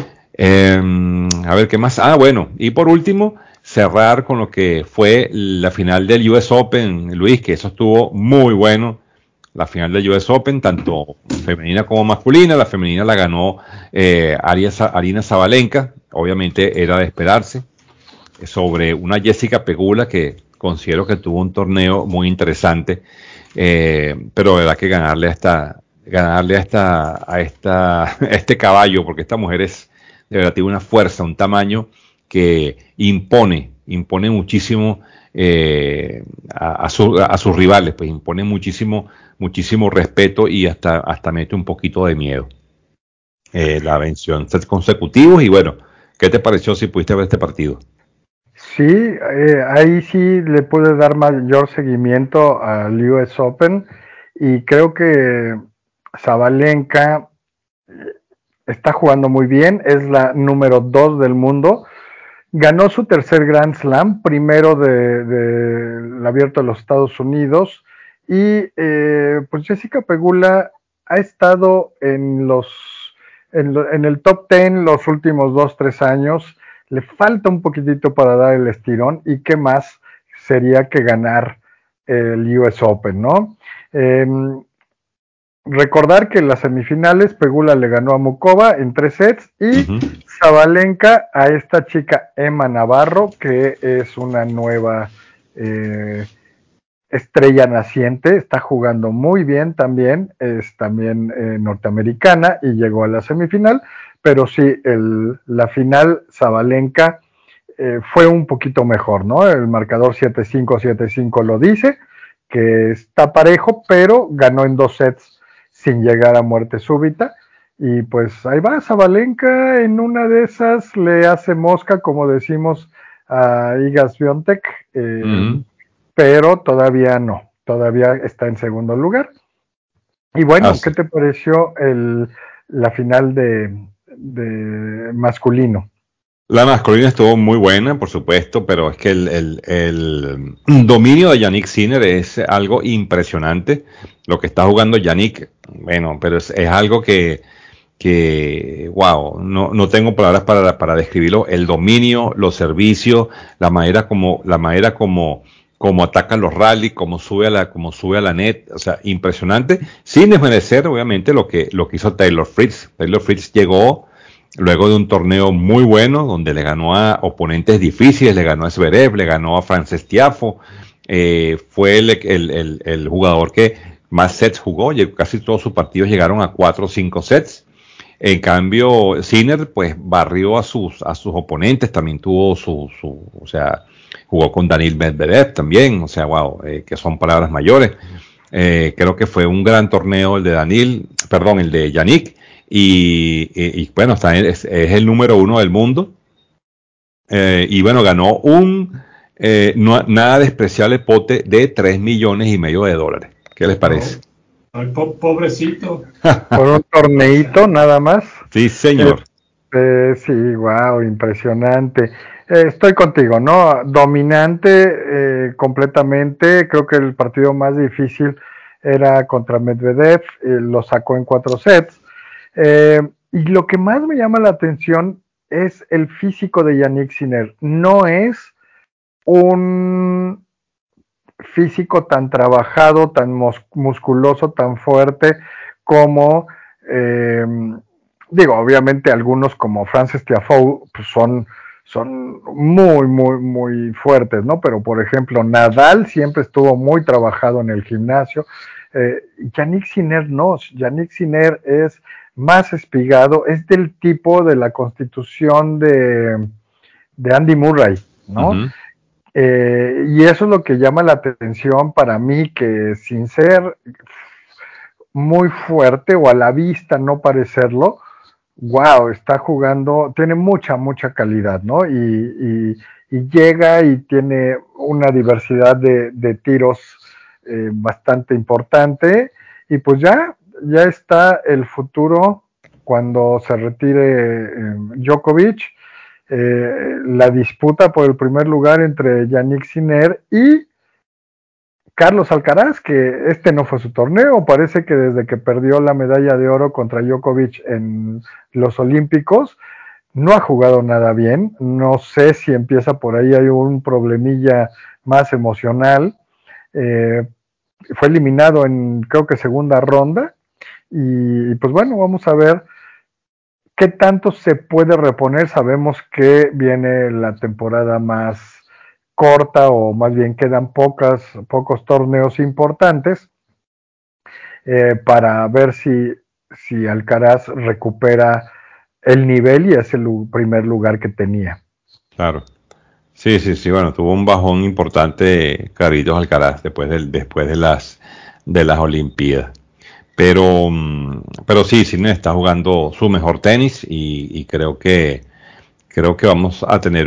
A ver qué más. Ah, bueno, y por último, cerrar con lo que fue la final del US Open, Luis, que eso estuvo muy bueno. La final del US Open, tanto femenina como masculina. La femenina la ganó Arina Sabalenka, obviamente era de esperarse, sobre una Jessica Pegula que considero que tuvo un torneo muy interesante, pero de verdad que a este caballo, porque esta mujer es de verdad tiene una fuerza, un tamaño que impone muchísimo a sus rivales, pues impone muchísimo respeto y hasta mete un poquito de miedo. La venció en sets consecutivos y bueno, ¿qué te pareció si pudiste ver este partido? Sí, ahí sí le pude dar mayor seguimiento al US Open y creo que Sabalenka está jugando muy bien, es la número 2 del mundo, ganó su tercer Grand Slam, primero del Abierto de los Estados Unidos y pues Jessica Pegula ha estado en el top 10 los últimos 2-3 años, le falta un poquitito para dar el estirón y qué más sería que ganar el US Open, ¿no? Recordar que en las semifinales Pegula le ganó a Mukova en 3 sets y Sabalenka a esta chica Emma Navarro, que es una nueva estrella naciente, está jugando muy bien también, es también norteamericana y llegó a la semifinal, pero sí, la final Sabalenka fue un poquito mejor, ¿no? El marcador 7-5, 7-5 lo dice, que está parejo, pero ganó en 2 sets sin llegar a muerte súbita. Y pues ahí va, Sabalenka en una de esas le hace mosca, como decimos, a Iga Swiatek, pero todavía no, todavía está en segundo lugar. Y bueno, ¿qué te pareció la final de masculino? La masculina estuvo muy buena, por supuesto, pero es que el dominio de Yannick Sinner es algo impresionante. Lo que está jugando Yannick, bueno, pero es algo que wow, no tengo palabras para describirlo. El dominio, los servicios, como atacan los rallies, como sube a la net, o sea, impresionante, sin desmerecer, obviamente, lo que hizo Taylor Fritz. Taylor Fritz llegó luego de un torneo muy bueno, donde le ganó a oponentes difíciles, le ganó a Zverev, le ganó a Frances Tiafoe, fue el jugador que más sets jugó, casi todos sus partidos llegaron a 4 o 5 sets. En cambio, Sinner pues barrió a sus oponentes, también tuvo o sea, jugó con Daniil Medvedev también, o sea, wow, que son palabras mayores. Creo que fue un gran torneo el de Yannick, y bueno, es el número 1 del mundo, y bueno, ganó nada despreciable pote de $3,5 millones. ¿Qué les parece? No. Ay, pobrecito. Por un torneito nada más. Sí, señor. Sí, wow, impresionante. Estoy contigo, ¿no? Dominante completamente. Creo que el partido más difícil era contra Medvedev, lo sacó en 4 sets. Y lo que más me llama la atención es el físico de Yannick Sinner. No es un físico tan trabajado, tan musculoso, tan fuerte como, obviamente algunos como Frances Tiafoe pues son muy, muy, muy fuertes, ¿no? Pero por ejemplo, Nadal siempre estuvo muy trabajado en el gimnasio. Yannick Sinner no, Yannick Sinner es más espigado, es del tipo de la constitución de Andy Murray, ¿no? Uh-huh. Y eso es lo que llama la atención para mí, que sin ser muy fuerte o a la vista no parecerlo, wow, está jugando, tiene mucha, mucha calidad, ¿no? Y llega y tiene una diversidad de tiros bastante importante, y pues ya está el futuro cuando se retire Djokovic. La disputa por el primer lugar entre Yannick Sinner y Carlos Alcaraz, que este no fue su torneo, parece que desde que perdió la medalla de oro contra Djokovic en los Olímpicos, no ha jugado nada bien. No sé si empieza por ahí, hay un problemilla más emocional. Fue eliminado en, creo que segunda ronda, y pues bueno, vamos a ver qué tanto se puede reponer. Sabemos que viene la temporada más corta, o más bien quedan pocos torneos importantes, para ver si Alcaraz recupera el nivel y es el primer lugar que tenía. Claro. Sí, bueno, tuvo un bajón importante Carlitos Alcaraz después de las Olimpiadas. Pero sí, Sinner está jugando su mejor tenis, y creo que vamos a tener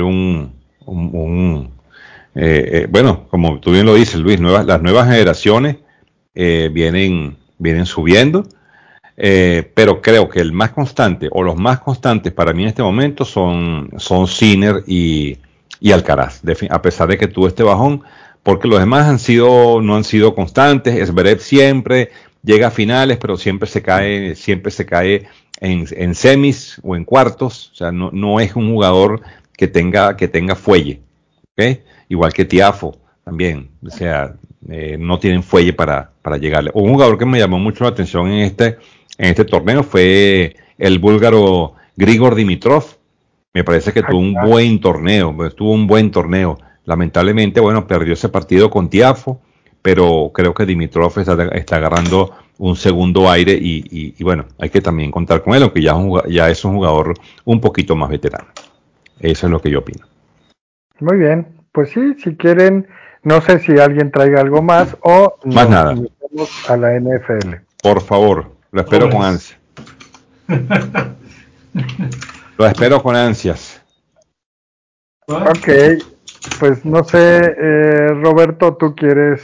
bueno, como tú bien lo dices, Luis, las nuevas generaciones vienen subiendo, pero creo que el más constante, o los más constantes para mí en este momento son Sinner y Alcaraz, a pesar de que tuvo este bajón, porque los demás no han sido constantes. Zverev siempre llega a finales, pero siempre se cae en semis o en cuartos. O sea, no es un jugador que tenga fuelle, ¿okay? Igual que Tiafoe también, o sea, no tienen fuelle para llegarle. Un jugador que me llamó mucho la atención en este torneo fue el búlgaro Grigor Dimitrov. Me parece que tuvo un buen torneo. Lamentablemente, bueno, perdió ese partido con Tiafoe, pero creo que Dimitrov está agarrando un segundo aire, y bueno, hay que también contar con él, aunque ya es un jugador un poquito más veterano. Eso es lo que yo opino. Muy bien, pues sí, si quieren, no sé si alguien traiga algo más o Más nos nada. metemos a la NFL. Por favor, lo espero con ansia. Lo espero con ansias. Ok, pues no sé, Roberto, ¿tú quieres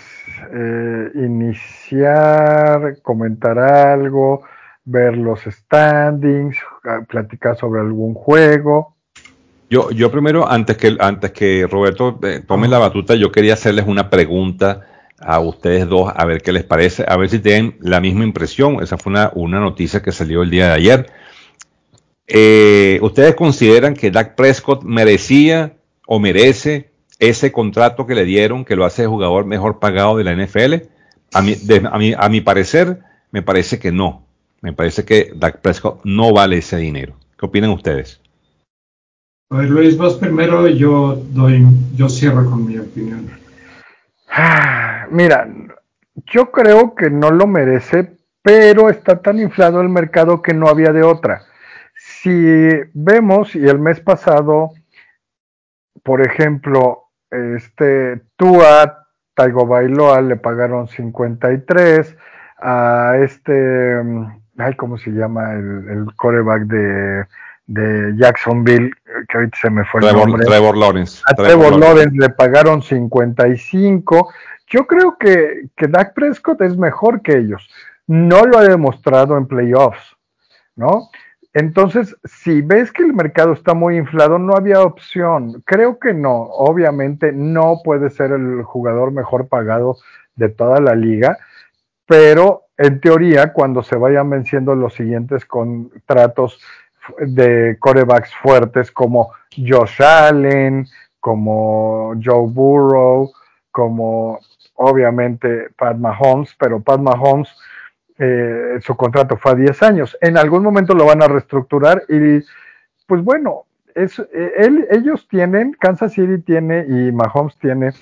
iniciar, comentar algo, ver los standings, platicar sobre algún juego? Yo primero, antes que Roberto tome la batuta, yo quería hacerles una pregunta a ustedes dos, a ver qué les parece, a ver si tienen la misma impresión. Esa fue una noticia que salió el día de ayer. ¿Ustedes consideran que Dak Prescott merecía o merece ese contrato que le dieron, que lo hace el jugador mejor pagado de la NFL? A mi parecer, me parece que no. Me parece que Dak Prescott no vale ese dinero. ¿Qué opinan ustedes? A ver, Luis, vas primero y yo cierro con mi opinión. Mira, yo creo que no lo merece, pero está tan inflado el mercado que no había de otra. Si vemos, y el mes pasado, por ejemplo, Tua Tagovailoa le pagaron 53, a ¿cómo se llama? El quarterback de Jacksonville, que ahorita se me fue el nombre. Trevor Lawrence. A Trevor Lawrence le pagaron 55. Yo creo que Dak Prescott es mejor que ellos. No lo ha demostrado en playoffs, ¿no? Entonces, si ves que el mercado está muy inflado, no había opción. Creo que no. Obviamente no puede ser el jugador mejor pagado de toda la liga, pero en teoría, cuando se vayan venciendo los siguientes contratos de quarterbacks fuertes como Josh Allen, como Joe Burrow, como obviamente Pat Mahomes, pero Pat Mahomes, su contrato fue a 10 años. En algún momento lo van a reestructurar y pues bueno, ellos tienen, Kansas City tiene y Mahomes tiene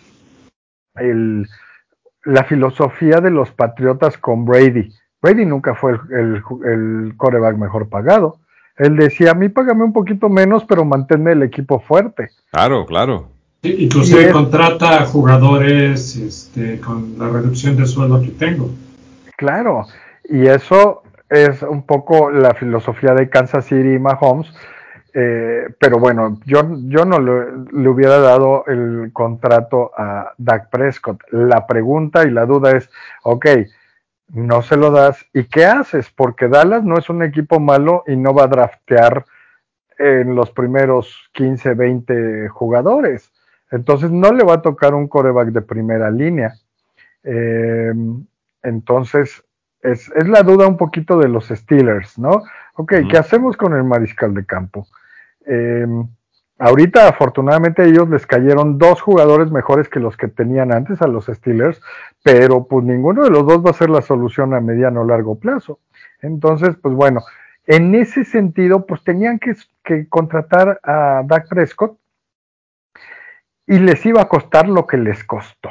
la filosofía de los Patriotas con Brady. Brady nunca fue el quarterback mejor pagado. Él decía, a mí págame un poquito menos, pero manténme el equipo fuerte. Claro, claro. Sí, inclusive contrata jugadores con la reducción de sueldo que tengo. Claro, y eso es un poco la filosofía de Kansas City y Mahomes. Pero bueno, yo no le hubiera dado el contrato a Dak Prescott. La pregunta y la duda es, ok, no se lo das, ¿y qué haces? Porque Dallas no es un equipo malo y no va a draftear en los primeros 15, 20 jugadores. Entonces no le va a tocar un quarterback de primera línea. Eh, entonces es la duda un poquito de los Steelers, ¿no? Ok, ¿qué hacemos con el mariscal de campo? Ahorita afortunadamente ellos les cayeron 2 jugadores mejores que los que tenían antes a los Steelers, pero pues ninguno de los dos va a ser la solución a mediano o largo plazo. Entonces, pues bueno, en ese sentido, pues tenían que contratar a Dak Prescott y les iba a costar lo que les costó.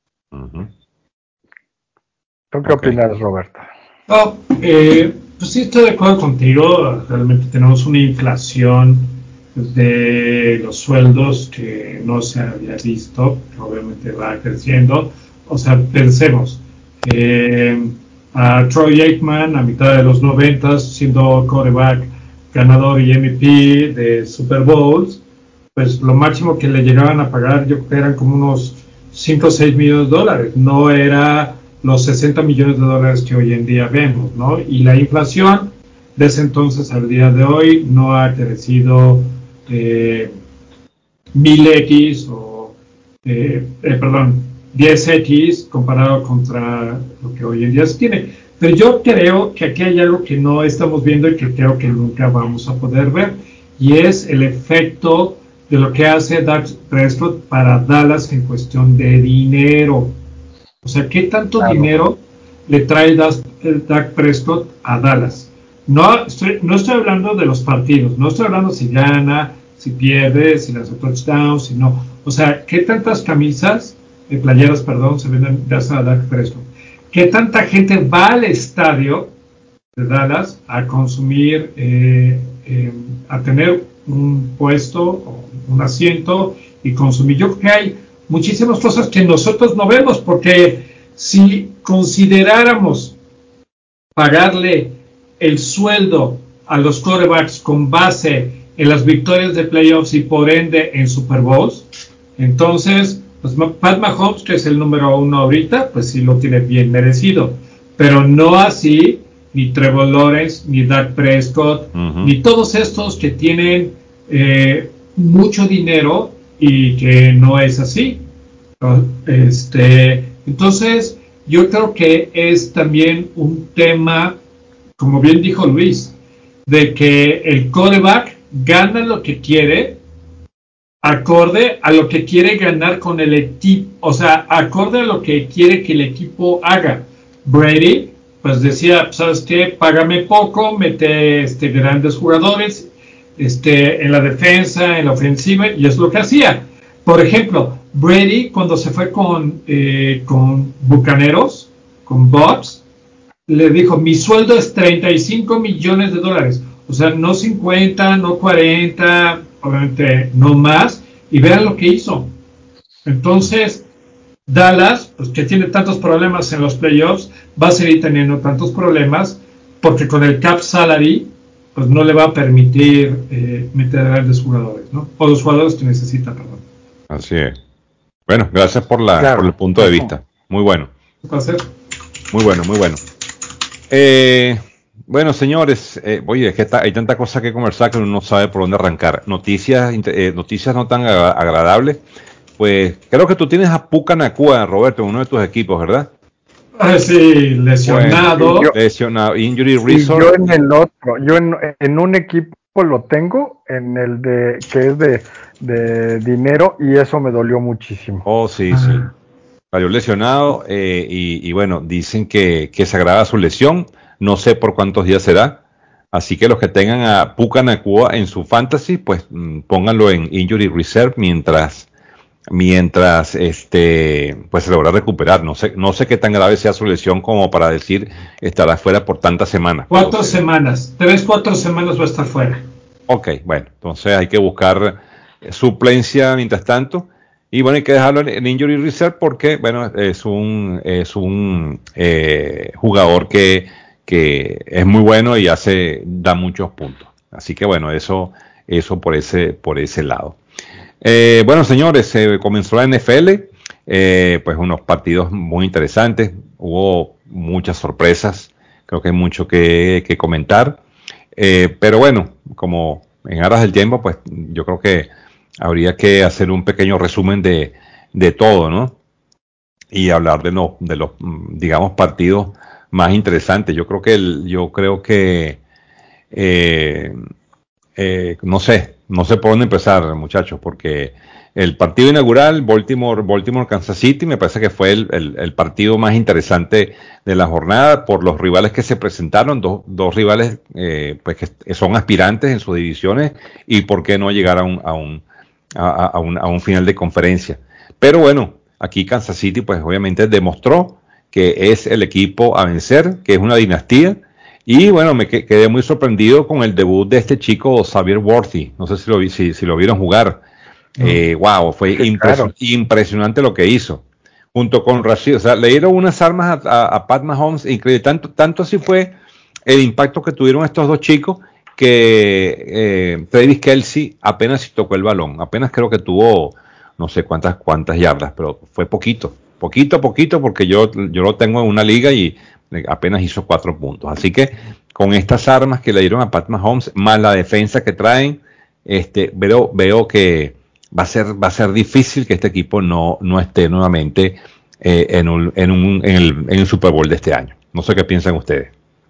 ¿Tú qué opinas, Roberto? Pues sí, estoy de acuerdo contigo. Realmente tenemos una inflación de los sueldos que no se había visto, que obviamente va creciendo. O sea, pensemos, a Troy Aikman a mitad de los 90, siendo quarterback ganador y MVP de Super Bowls, pues lo máximo que le llegaban a pagar yo creo que eran como unos 5 o 6 millones de dólares. No era los 60 millones de dólares que hoy en día vemos, ¿no? Y la inflación de ese entonces al día de hoy no ha crecido 1000x o, 10x comparado contra lo que hoy en día se tiene. Pero yo creo que aquí hay algo que no estamos viendo y que creo que nunca vamos a poder ver, y es el efecto de lo que hace Dak Prescott para Dallas en cuestión de dinero. O sea, ¿qué tanto dinero le trae Dak Prescott a Dallas? No estoy hablando de los partidos, no estoy hablando si gana, si pierde, si lanza touchdowns, si no. O sea, ¿qué tantas camisas, playeras, perdón, se venden gracias a Dak Prescott? ¿Qué tanta gente va al estadio de Dallas a consumir, a tener un puesto, un asiento y consumir? Yo creo que hay muchísimas cosas que nosotros no vemos, porque si consideráramos pagarle el sueldo a los quarterbacks con base en las victorias de playoffs y por ende en Super Bowls, entonces pues Pat Mahomes, que es el número 1 ahorita, pues sí lo tiene bien merecido, pero no así ni Trevor Lawrence, ni Dak Prescott, ni todos estos que tienen mucho dinero y que no es así. Entonces, yo creo que es también un tema, como bien dijo Luis, de que el quarterback gana lo que quiere, acorde a lo que quiere ganar con el equipo, o sea, acorde a lo que quiere que el equipo haga. Brady, pues decía, ¿sabes qué? Págame poco, mete grandes jugadores en la defensa, en la ofensiva, y es lo que hacía. Por ejemplo, Brady, cuando se fue con Bucaneros, con Bucks, le dijo, mi sueldo es $35 millones. O sea, no 50, no 40, obviamente no más. Y vean lo que hizo. Entonces, Dallas, pues que tiene tantos problemas en los playoffs, va a seguir teniendo tantos problemas porque con el cap salary, pues no le va a permitir meter a grandes jugadores, ¿no? O los jugadores que necesita, perdón. Así es. Bueno, gracias por el punto de vista. Muy bueno. ¿Qué va a hacer? Muy bueno, muy bueno. Bueno, señores, oye, es que hay tanta cosa que conversar que uno no sabe por dónde arrancar. Noticias no tan agradables. Pues creo que tú tienes a Puka Nacua, Roberto, en uno de tus equipos, ¿verdad? Sí, lesionado. Bueno, lesionado, injury resource. Yo en el otro, en un equipo lo tengo, en el que es de dinero, y eso me dolió muchísimo. Oh, sí. Salió lesionado y bueno, dicen que se agrava su lesión. No sé por cuántos días será. Así que los que tengan a Puka Nacua en su fantasy, pues pónganlo en injury reserve mientras pues se logra recuperar. No sé qué tan grave sea su lesión como para decir estará fuera por tantas semanas. 4 semanas, 3-4 semanas va a estar fuera. Ok, bueno, entonces hay que buscar suplencia mientras tanto. Y bueno, hay que dejarlo en injury reserve porque, bueno, es un jugador que es muy bueno y da muchos puntos. Así que bueno, eso por ese lado. Bueno, señores, comenzó la NFL, pues unos partidos muy interesantes, hubo muchas sorpresas, creo que hay mucho que comentar, pero bueno, como en aras del tiempo, pues yo creo que habría que hacer un pequeño resumen de todo, ¿no? Y hablar de los digamos, partidos más interesantes. Yo creo que no sé por dónde empezar, muchachos, porque el partido inaugural, Baltimore-Kansas City, me parece que fue el partido más interesante de la jornada por los rivales que se presentaron, dos rivales pues que son aspirantes en sus divisiones y por qué no llegar a un final de conferencia. Pero bueno, aquí Kansas City pues obviamente demostró que es el equipo a vencer, que es una dinastía. Y bueno, me quedé muy sorprendido con el debut de este chico Xavier Worthy. No sé si lo vieron jugar. Wow, fue impresionante lo que hizo. Junto con Rashid, o sea, le dieron unas armas a Pat Mahomes, increíble. Tanto así fue el impacto que tuvieron estos dos chicos que Travis Kelce apenas si tocó el balón. Apenas creo que tuvo no sé cuántas yardas, pero fue poquito, porque yo lo tengo en una liga y apenas hizo 4 puntos. Así que con estas armas que le dieron a Pat Mahomes, más la defensa que traen, veo que va a ser difícil que este equipo no esté nuevamente en el Super Bowl de este año. No sé qué piensan ustedes.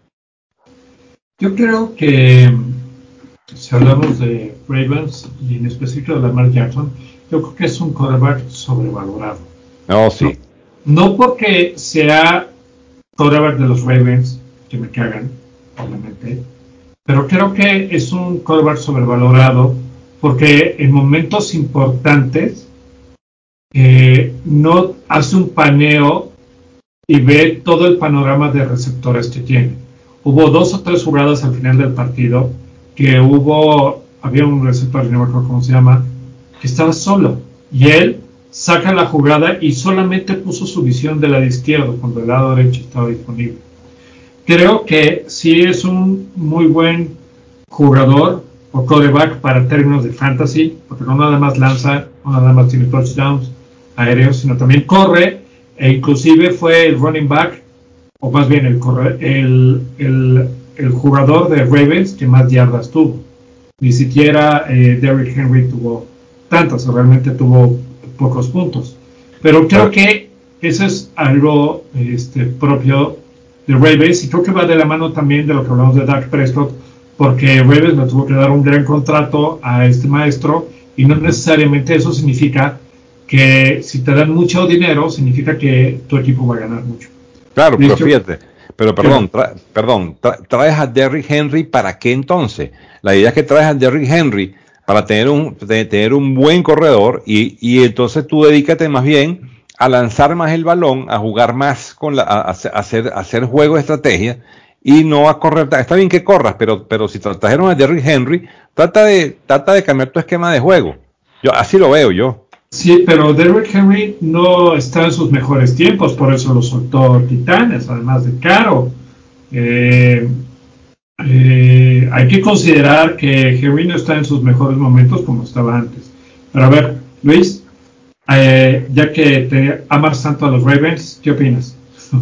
Yo creo que si hablamos de Ravens y en específico de Lamar Jackson, yo creo que es un quarterback sobrevalorado. Oh, sí. No porque sea quarterback de los Ravens, que me cagan, obviamente, pero creo que es un quarterback sobrevalorado porque en momentos importantes no hace un paneo y ve todo el panorama de receptores que tiene. Hubo 2 o 3 jugadas al final del partido que había un receptor, no me acuerdo cómo se llama, que estaba solo y él saca la jugada y solamente puso su visión del lado izquierdo cuando el lado derecho estaba disponible. Creo que sí es un muy buen jugador o quarterback para términos de fantasy, porque no nada más lanza, no nada más tiene touchdowns aéreos, sino también corre, e inclusive fue el running back, o más bien el jugador de Ravens que más yardas tuvo. Ni siquiera Derrick Henry tuvo tantas, realmente tuvo pocos puntos. Pero creo que eso es algo propio de Ravens, y creo que va de la mano también de lo que hablamos de Dak Prescott, porque Ravens le tuvo que dar un gran contrato a este maestro, y no necesariamente eso significa que si te dan mucho dinero, significa que tu equipo va a ganar mucho. Claro, pero fíjate, pero traes a Derrick Henry, ¿para qué entonces? La idea es que traes a Derrick Henry para tener un buen corredor, y entonces tú dedícate más bien a lanzar más el balón, a jugar más a hacer juego de estrategia y no a correr. Está bien que corras, pero si trajeron a Derrick Henry, trata de cambiar tu esquema de juego. Así lo veo yo. Sí, pero Derrick Henry no está en sus mejores tiempos, por eso lo soltó Titanes, además de caro. Hay que considerar que Henry no está en sus mejores momentos como estaba antes. Pero a ver, Luis, ya que te amas tanto a los Ravens, ¿qué opinas?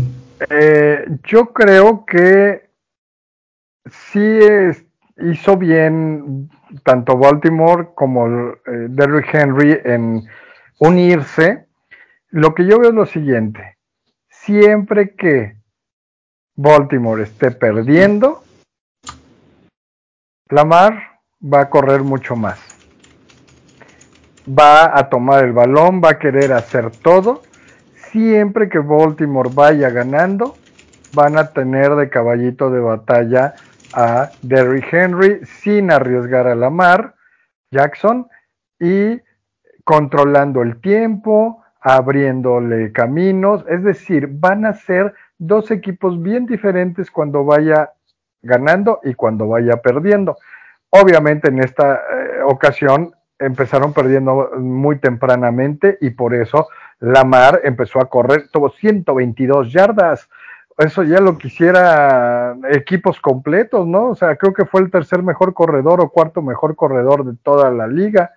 Yo creo que sí hizo bien tanto Baltimore como Derrick Henry en unirse. Lo que yo veo es lo siguiente: siempre que Baltimore esté perdiendo, Lamar va a correr mucho más, va a tomar el balón, va a querer hacer todo. Siempre que Baltimore vaya ganando, van a tener de caballito de batalla a Derrick Henry sin arriesgar a Lamar Jackson, y controlando el tiempo, abriéndole caminos. Es decir, van a ser dos equipos bien diferentes cuando vaya ganando y cuando vaya perdiendo. Obviamente en esta ocasión empezaron perdiendo muy tempranamente, y por eso Lamar empezó a correr, tuvo 122 yardas. Eso ya lo quisiera equipos completos, ¿no? O sea, creo que fue el tercer mejor corredor o cuarto mejor corredor de toda la liga,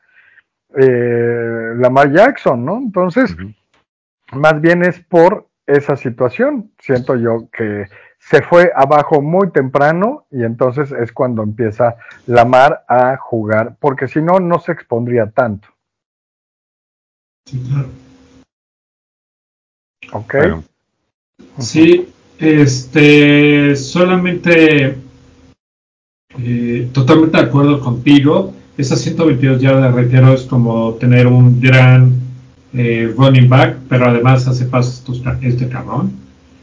Lamar Jackson, ¿no? Entonces, más bien es por esa situación. Siento yo que se fue abajo muy temprano, y entonces es cuando empieza Lamar a jugar, porque si no, no se expondría tanto. Sí, claro. ¿Ok? Bueno. Sí, solamente totalmente de acuerdo contigo. Esas 122 yardas, reitero, es como tener un gran running back, pero además hace pasos este cabrón.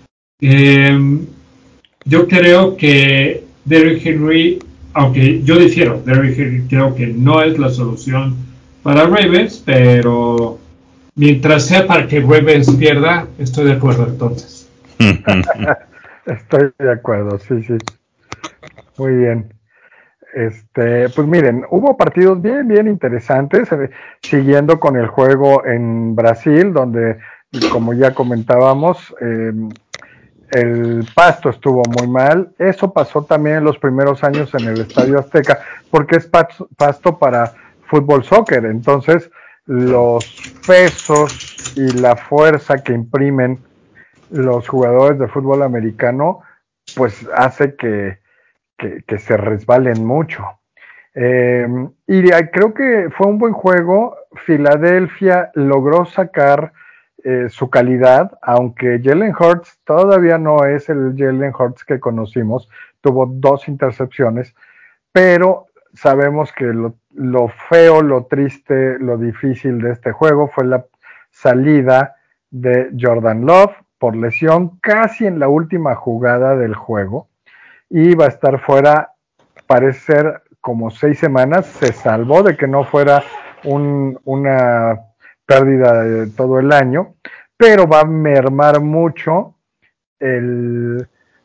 Yo creo que Derrick Henry, aunque yo difiero, Derrick Henry creo que no es la solución para Ravens, pero mientras sea para que Ravens pierda, estoy de acuerdo entonces. Estoy de acuerdo, sí, sí. Muy bien. Pues miren, hubo partidos bien, bien interesantes, siguiendo con el juego en Brasil, donde, como ya comentábamos, el pasto estuvo muy mal. Eso pasó también en los primeros años en el Estadio Azteca, porque es pasto para fútbol soccer. Entonces, los pesos y la fuerza que imprimen los jugadores de fútbol americano, pues hace que se resbalen mucho. Y creo que fue un buen juego. Filadelfia logró sacar su calidad, aunque Jalen Hurts todavía no es el Jalen Hurts que conocimos. Tuvo 2 intercepciones, pero sabemos que lo feo, lo triste, lo difícil de este juego fue la salida de Jordan Love por lesión casi en la última jugada del juego, y va a estar fuera, parece ser, como 6 semanas. Se salvó de que no fuera una pérdida de todo el año, pero va a mermar mucho el,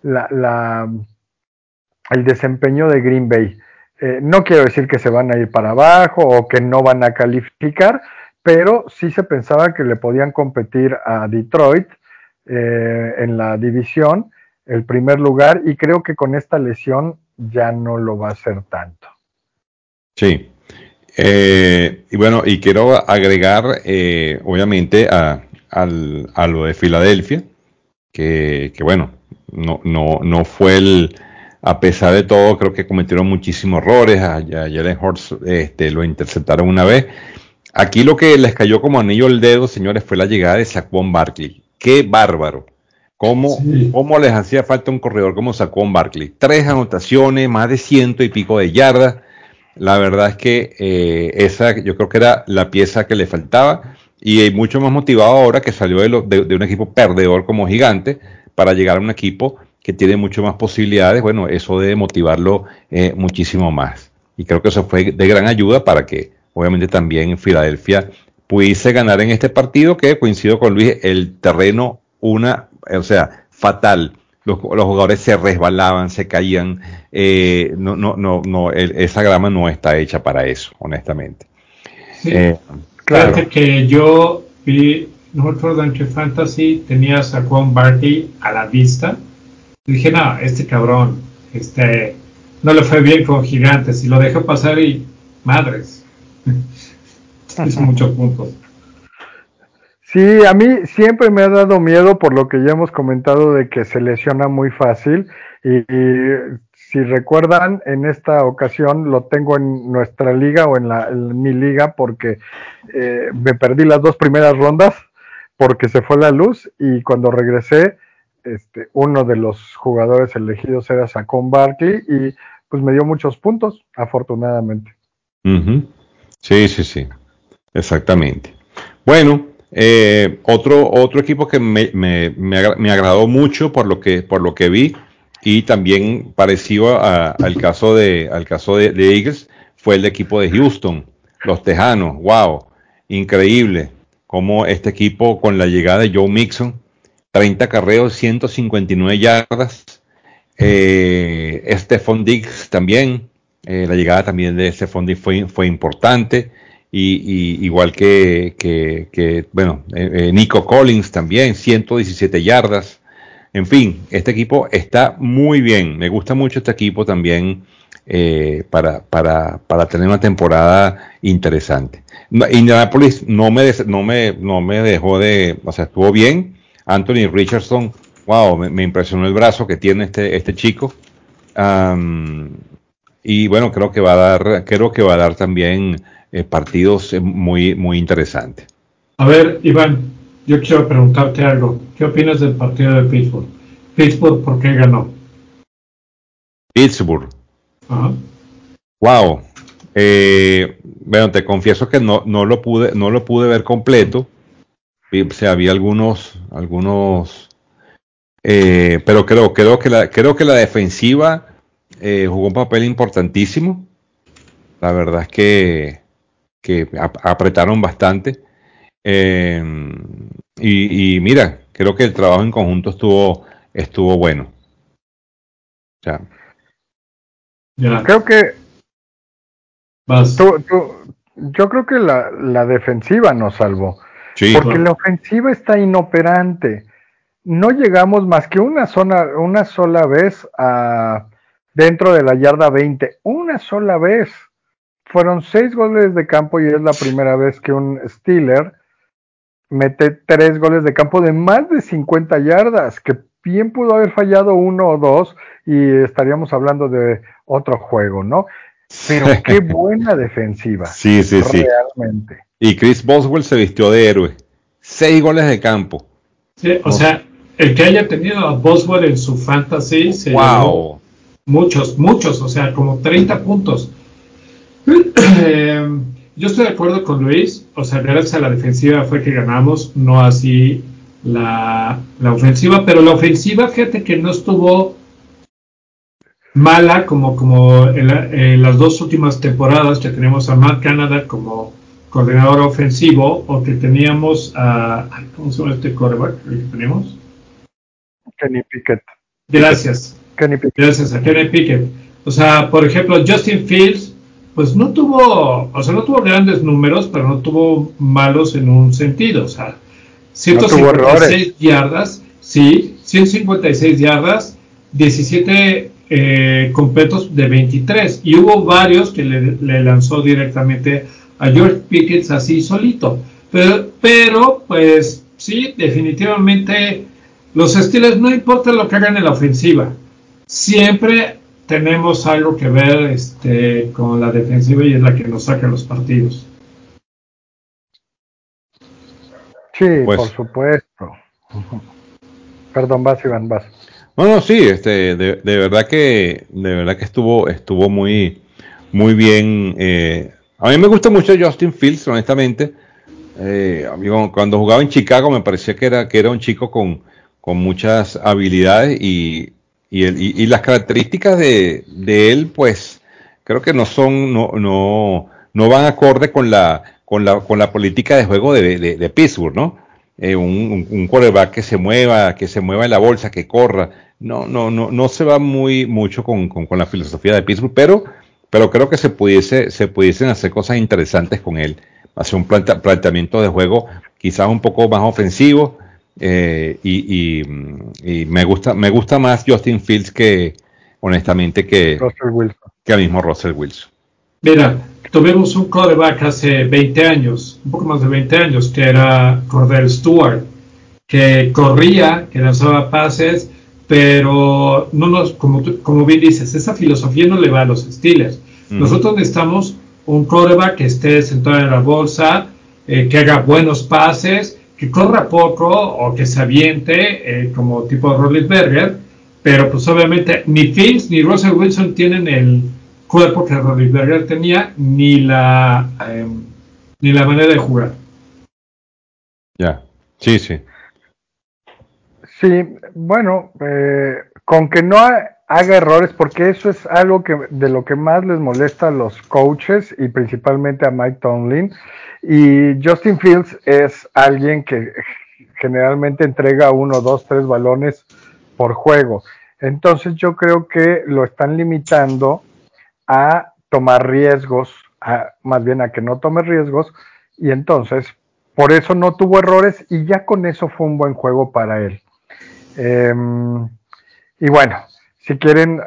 el desempeño de Green Bay. No quiero decir que se van a ir para abajo o que no van a calificar, pero sí se pensaba que le podían competir a Detroit en la división, el primer lugar, y creo que con esta lesión ya no lo va a hacer tanto. Sí. Y bueno, y quiero agregar, obviamente, a lo de Filadelfia, que bueno, no fue a pesar de todo, creo que cometieron muchísimos errores. A Jalen Hurts lo interceptaron una vez. Aquí lo que les cayó como anillo al dedo, señores, fue la llegada de Saquon Barkley. ¡Qué bárbaro! ¿Cómo les hacía falta un corredor como Saquon Barkley? 3 anotaciones, más de 100 y pico de yardas. La verdad es que esa yo creo que era la pieza que le faltaba, y mucho más motivado ahora que salió de un equipo perdedor como Gigante para llegar a un equipo que tiene mucho más posibilidades. Bueno, eso debe motivarlo muchísimo más. Y creo que eso fue de gran ayuda para que obviamente también Filadelfia pudiese ganar en este partido, que coincido con Luis, el terreno o sea, fatal. Los jugadores se resbalaban, se caían. Esa grama no está hecha para eso, honestamente. Sí. Claro. Fíjate que yo vi, no me acuerdo en qué fantasy tenía a Saquon Barkley a la vista. Y dije, no, este cabrón, no le fue bien con Gigantes, y lo dejé pasar y madres. Hizo muchos puntos. Sí, a mí siempre me ha dado miedo por lo que ya hemos comentado de que se lesiona muy fácil y si recuerdan, en esta ocasión lo tengo en nuestra liga o en mi liga porque me perdí las 2 primeras rondas porque se fue la luz y cuando regresé uno de los jugadores elegidos era Saquon Barkley y pues me dio muchos puntos, afortunadamente. Uh-huh. Sí, exactamente. Bueno, otro equipo que me agradó mucho por lo que vi, y también parecido al caso de Eagles, fue el equipo de Houston, los Tejanos. Wow, increíble cómo este equipo, con la llegada de Joe Mixon, 30 carreos, 159 yardas. Stephon Diggs también, la llegada también de Stephon Diggs fue importante, y igual que bueno, Nico Collins también, 117 yardas. En fin, este equipo está muy bien. Me gusta mucho este equipo también, para tener una temporada interesante. Indianapolis no me dejó o sea, estuvo bien. Anthony Richardson, wow, me impresionó el brazo que tiene este chico. Y bueno, creo que va a dar también partidos muy interesantes. A ver, Iván, yo quiero preguntarte algo. ¿Qué opinas del partido de Pittsburgh? Pittsburgh, ¿por qué ganó? Pittsburgh, Ajá. wow. Bueno, te confieso que no lo pude ver completo. O sea, había algunos, pero creo que la defensiva jugó un papel importantísimo. La verdad es que apretaron bastante. Eh, y mira, creo que el trabajo en conjunto estuvo bueno. O sea, Ya. Creo que Vas. yo creo que la defensiva nos salvó, sí, porque la ofensiva está inoperante. No llegamos más que una sola vez dentro de la yarda 20, una sola vez. Fueron 6 goles de campo y es la primera vez que un Steeler mete 3 goles de campo de más de 50 yardas, que bien pudo haber fallado 1 o 2 y estaríamos hablando de otro juego, ¿no? Pero qué buena defensiva, sí. realmente. Y Chris Boswell se vistió de héroe. 6 goles de campo. Sí, o sea, el que haya tenido a Boswell en su fantasy se llevó Wow. muchos, o sea, como 30 puntos. Yo estoy de acuerdo con Luis, o sea, gracias a la defensiva fue que ganamos, no así la ofensiva, pero la ofensiva, fíjate que no estuvo mala como en las 2 últimas temporadas que tenemos a Matt Canada como coordinador ofensivo, o que teníamos a, ¿cómo se llama este quarterback que tenemos? Kenny Pickett. Gracias. Kenny Pickett. Gracias a Kenny Pickett. O sea, por ejemplo, Justin Fields, pues no tuvo grandes números, pero no tuvo malos en un sentido. O sea, 156 yardas, sí, 156 yardas, 17 completos de 23, y hubo varios que le lanzó directamente a George Pickens así solito, pero pues sí, definitivamente los Steelers, no importa lo que hagan en la ofensiva, siempre tenemos algo que ver con la defensiva, y es la que nos saca los partidos. Sí, Pues, por supuesto. Perdón, vas, Iván, vas. no, sí, de verdad que estuvo muy, muy bien. A mí me gusta mucho Justin Fields, honestamente. Amigo, cuando jugaba en Chicago me parecía que era un chico con muchas habilidades y las características de él, pues creo que no van acorde con la política de juego de Pittsburgh, ¿no? Un quarterback que se mueva en la bolsa, que corra. No se va mucho con la filosofía de Pittsburgh, pero creo que se pudiesen hacer cosas interesantes con él. Hacer un planteamiento de juego quizás un poco más ofensivo, y me gusta más Justin Fields honestamente Russell Wilson. que al mismo Russell Wilson. Mira, tuvimos un quarterback hace 20 años, un poco más de 20 años, que era Cordell Stewart, que corría, que lanzaba pases, pero como bien dices, esa filosofía no le va a los Steelers. Nosotros necesitamos un quarterback que esté sentado en la bolsa, que haga buenos pases, que corra poco o que se aviente, como tipo Roethlisberger, pero pues obviamente ni Fields ni Russell Wilson tienen el cuerpo que Roethlisberger tenía, ni la manera de jugar. Ya, sí. Sí, bueno, con que no haga errores, porque eso es algo de lo que más les molesta a los coaches y principalmente a Mike Tomlin. Y Justin Fields es alguien que generalmente entrega 1, 2, 3 balones por juego. Entonces yo creo que lo están limitando a tomar riesgos, más bien a que no tome riesgos, y entonces por eso no tuvo errores y ya con eso fue un buen juego para él. Y bueno, si quieren,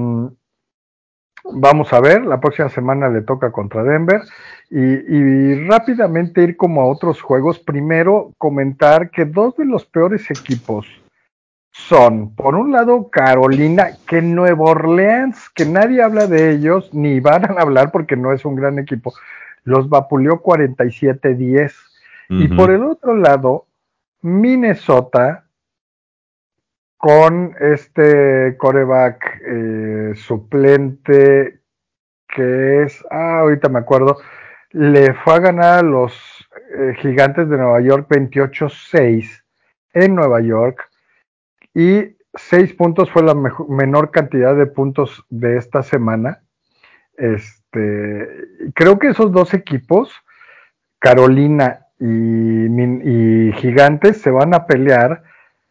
vamos a ver, la próxima semana le toca contra Denver y rápidamente ir como a otros juegos. Primero, comentar que dos de los peores equipos son, por un lado, Carolina, que Nueva Orleans, que nadie habla de ellos, ni van a hablar porque no es un gran equipo, los vapuleó 47-10. Y por el otro lado, Minnesota, con este quarterback suplente que es, ahorita me acuerdo, le fue a ganar a los Gigantes de Nueva York 28-6 en Nueva York, y 6 puntos fue la menor cantidad de puntos de esta semana. Creo que esos dos equipos, Carolina y Gigantes, se van a pelear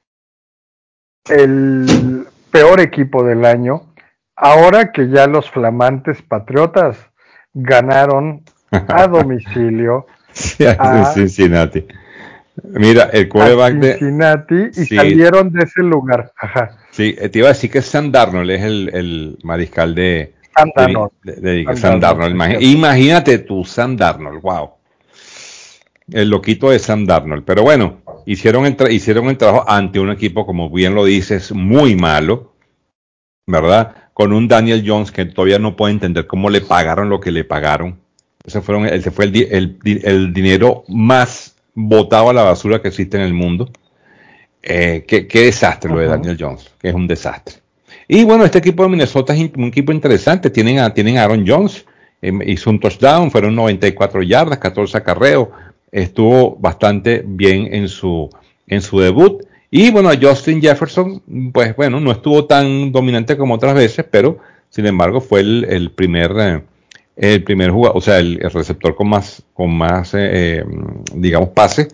el peor equipo del año, ahora que ya los flamantes Patriotas ganaron a domicilio a Cincinnati. Mira, el quarterback de Cincinnati y salieron de ese lugar. Ajá. Sí, te iba a decir que Sam Darnold es el mariscal de Sam Darnold. Imagínate tú, Sam Darnold, wow. El loquito de Sam Darnold. Pero bueno, hicieron el trabajo ante un equipo, como bien lo dices, muy malo, ¿verdad? Con un Daniel Jones que todavía no puede entender cómo le pagaron lo que le pagaron. Ese fue el dinero más botado a la basura que existe en el mundo. Qué desastre lo de Daniel Jones, que es un desastre. Y bueno, este equipo de Minnesota es un equipo interesante. Tienen a Aaron Jones, hizo un touchdown, fueron 94 yardas, 14 acarreos. Estuvo bastante bien en su debut. Y bueno, a Justin Jefferson, pues bueno, no estuvo tan dominante como otras veces, pero sin embargo fue el primer jugador, o sea, el receptor con más digamos, pase.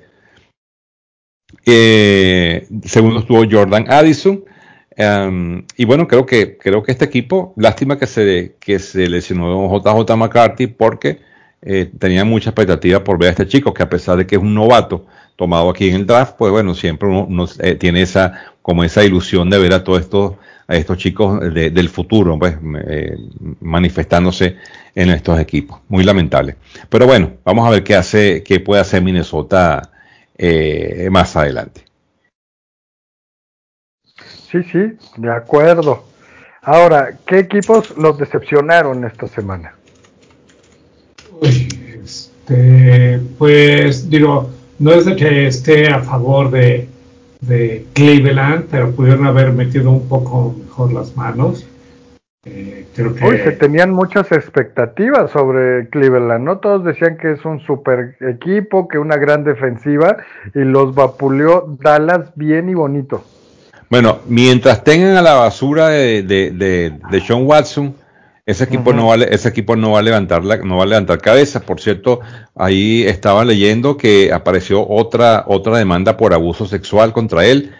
Segundo estuvo Jordan Addison. Y bueno, creo que este equipo, lástima que se lesionó JJ McCarthy, porque tenía mucha expectativa por ver a este chico, que a pesar de que es un novato tomado aquí en el draft, pues bueno, siempre uno tiene esa ilusión de ver a todos a estos chicos del futuro, pues, manifestándose en estos equipos. Muy lamentable. Pero bueno, vamos a ver qué puede hacer Minnesota más adelante. Sí, de acuerdo. Ahora, ¿qué equipos los decepcionaron esta semana? Uy, pues digo, no es de que esté a favor de Cleveland, pero pudieron haber metido un poco mejor las manos. Creo Hoy se que tenían muchas expectativas sobre Cleveland, ¿no? Todos decían que es un super equipo, que una gran defensiva, y los vapuleó Dallas bien y bonito. Bueno, mientras tengan a la basura de Sean Watson, ese equipo no va a levantar cabeza. Por cierto, ahí estaba leyendo que apareció otra demanda por abuso sexual contra él.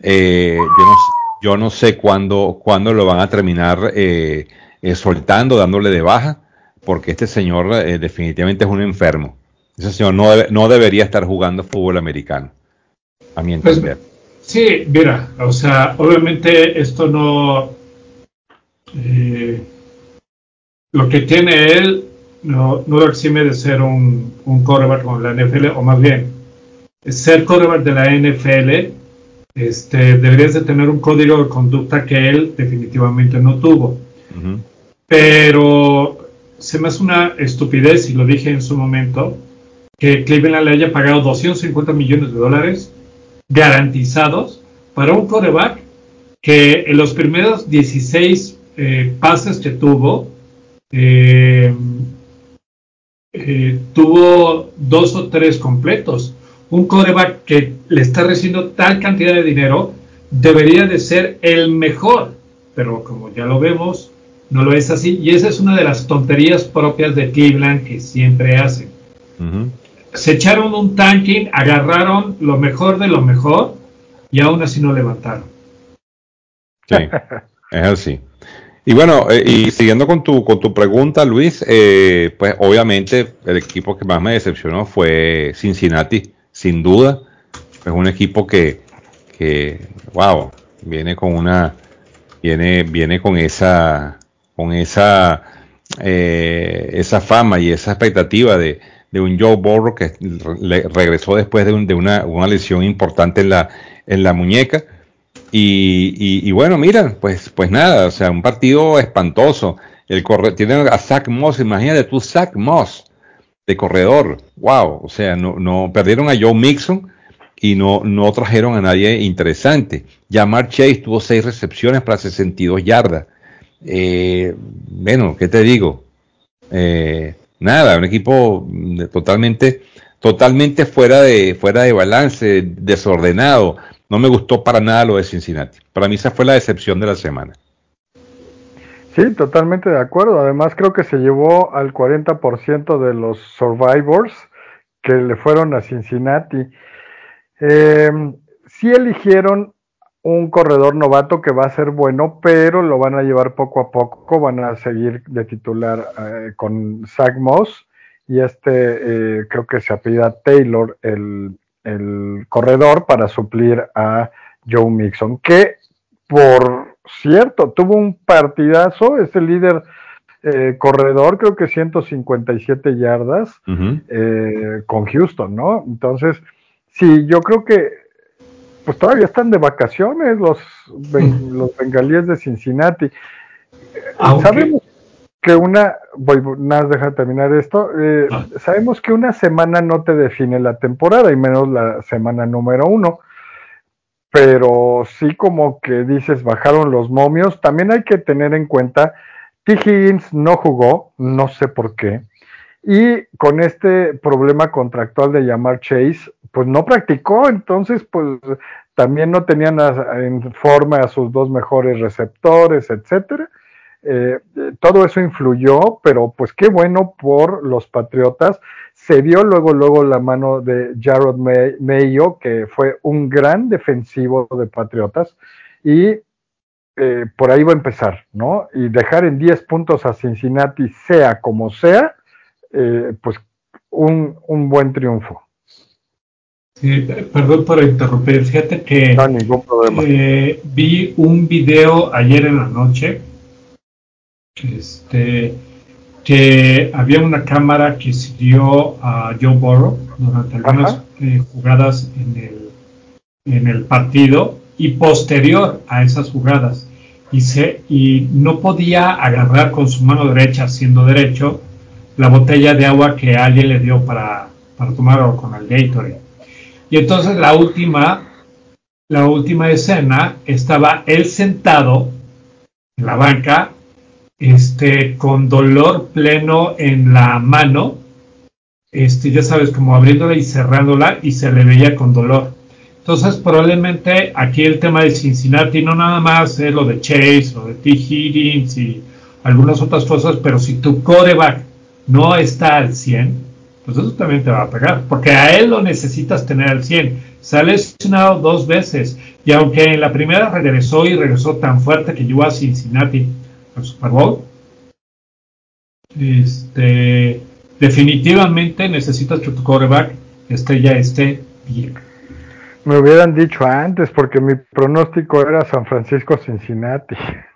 Yo no sé cuándo lo van a terminar soltando, dándole de baja, porque este señor definitivamente es un enfermo. Ese señor no debería estar jugando fútbol americano, a mi pues entender. sí, mira, o sea, obviamente esto no, eh, lo que tiene él no lo exime de ser un quarterback con la NFL, o más bien, ser quarterback de la NFL, deberías de tener un código de conducta que él definitivamente no tuvo. Uh-huh. Pero se me hace una estupidez, y lo dije en su momento, que Cleveland le haya pagado $250 millones garantizados para un quarterback que en los primeros 16 pases que tuvo, eh, tuvo 2 o 3 completos. Un quarterback que le está recibiendo tal cantidad de dinero debería de ser el mejor, pero como ya lo vemos, no lo es así, y esa es una de las tonterías propias de Cleveland que siempre hacen. Uh-huh. Se echaron un tanking, agarraron lo mejor de lo mejor y aún así no levantaron. Sí, es así. Y bueno, y siguiendo con tu pregunta, Luis, pues obviamente el equipo que más me decepcionó fue Cincinnati, sin duda. Es un equipo wow, viene con viene esa fama y esa expectativa de un Joe Burrow que regresó después de una lesión importante en la muñeca. Y bueno, mira, pues nada, o sea, un partido espantoso. Tiene a Zach Moss, imagínate tú, Zach Moss de corredor, wow, o sea, no perdieron a Joe Mixon y no trajeron a nadie interesante. Jamar Chase tuvo 6 recepciones para 62 yardas. Bueno, ¿qué te digo? Nada, un equipo totalmente fuera de balance, desordenado. No me gustó para nada lo de Cincinnati. Para mí esa fue la decepción de la semana. Sí, totalmente de acuerdo. Además creo que se llevó al 40% de los Survivors que le fueron a Cincinnati. Sí eligieron un corredor novato que va a ser bueno, pero lo van a llevar poco a poco, van a seguir de titular con Zach Moss y creo que se apellida Taylor, el corredor para suplir a Joe Mixon, que por cierto tuvo un partidazo, es el líder corredor, creo que 157 yardas Uh-huh. con Houston, ¿no? Entonces, sí, yo creo que pues todavía están de vacaciones los bengalíes de Cincinnati. Aunque, Sabemos que nada, deja terminar esto, sabemos que una semana no te define la temporada, y menos la semana número 1, pero sí como que dices, bajaron los momios. También hay que tener en cuenta, T. Higgins no jugó, no sé por qué, y con este problema contractual de Jamar Chase, pues no practicó, entonces pues también no tenían en forma a sus 2 mejores receptores, etcétera. Todo eso influyó, pero pues qué bueno por los Patriotas. Se vio luego la mano de Jarrod Mayo, que fue un gran defensivo de Patriotas, y por ahí va a empezar, ¿no? Y dejar en 10 puntos a Cincinnati, sea como sea, pues un buen triunfo. Sí, perdón por interrumpir. Fíjate que No, ningún problema. vi un video ayer en la noche, este, que había una cámara que siguió a Joe Burrow durante algunas jugadas en el partido y posterior a esas jugadas. Y no podía agarrar con su mano derecha, siendo derecho, la botella de agua que alguien le dio para tomar o con el Gatorade. Y entonces la última escena estaba él sentado en la banca, con dolor pleno en la mano, ya sabes, como abriéndola y cerrándola, y se le veía con dolor. Entonces, probablemente aquí el tema de Cincinnati no nada más es lo de Chase, lo de T. Higgins y algunas otras cosas, pero si tu quarterback no está al 100, pues eso también te va a pegar, porque a él lo necesitas tener al 100. Se ha lesionado 2 veces, y aunque en la primera regresó tan fuerte que llevó a Cincinnati al Super Bowl, definitivamente necesitas que tu quarterback ya esté bien. Me hubieran dicho antes, porque mi pronóstico era San Francisco-Cincinnati.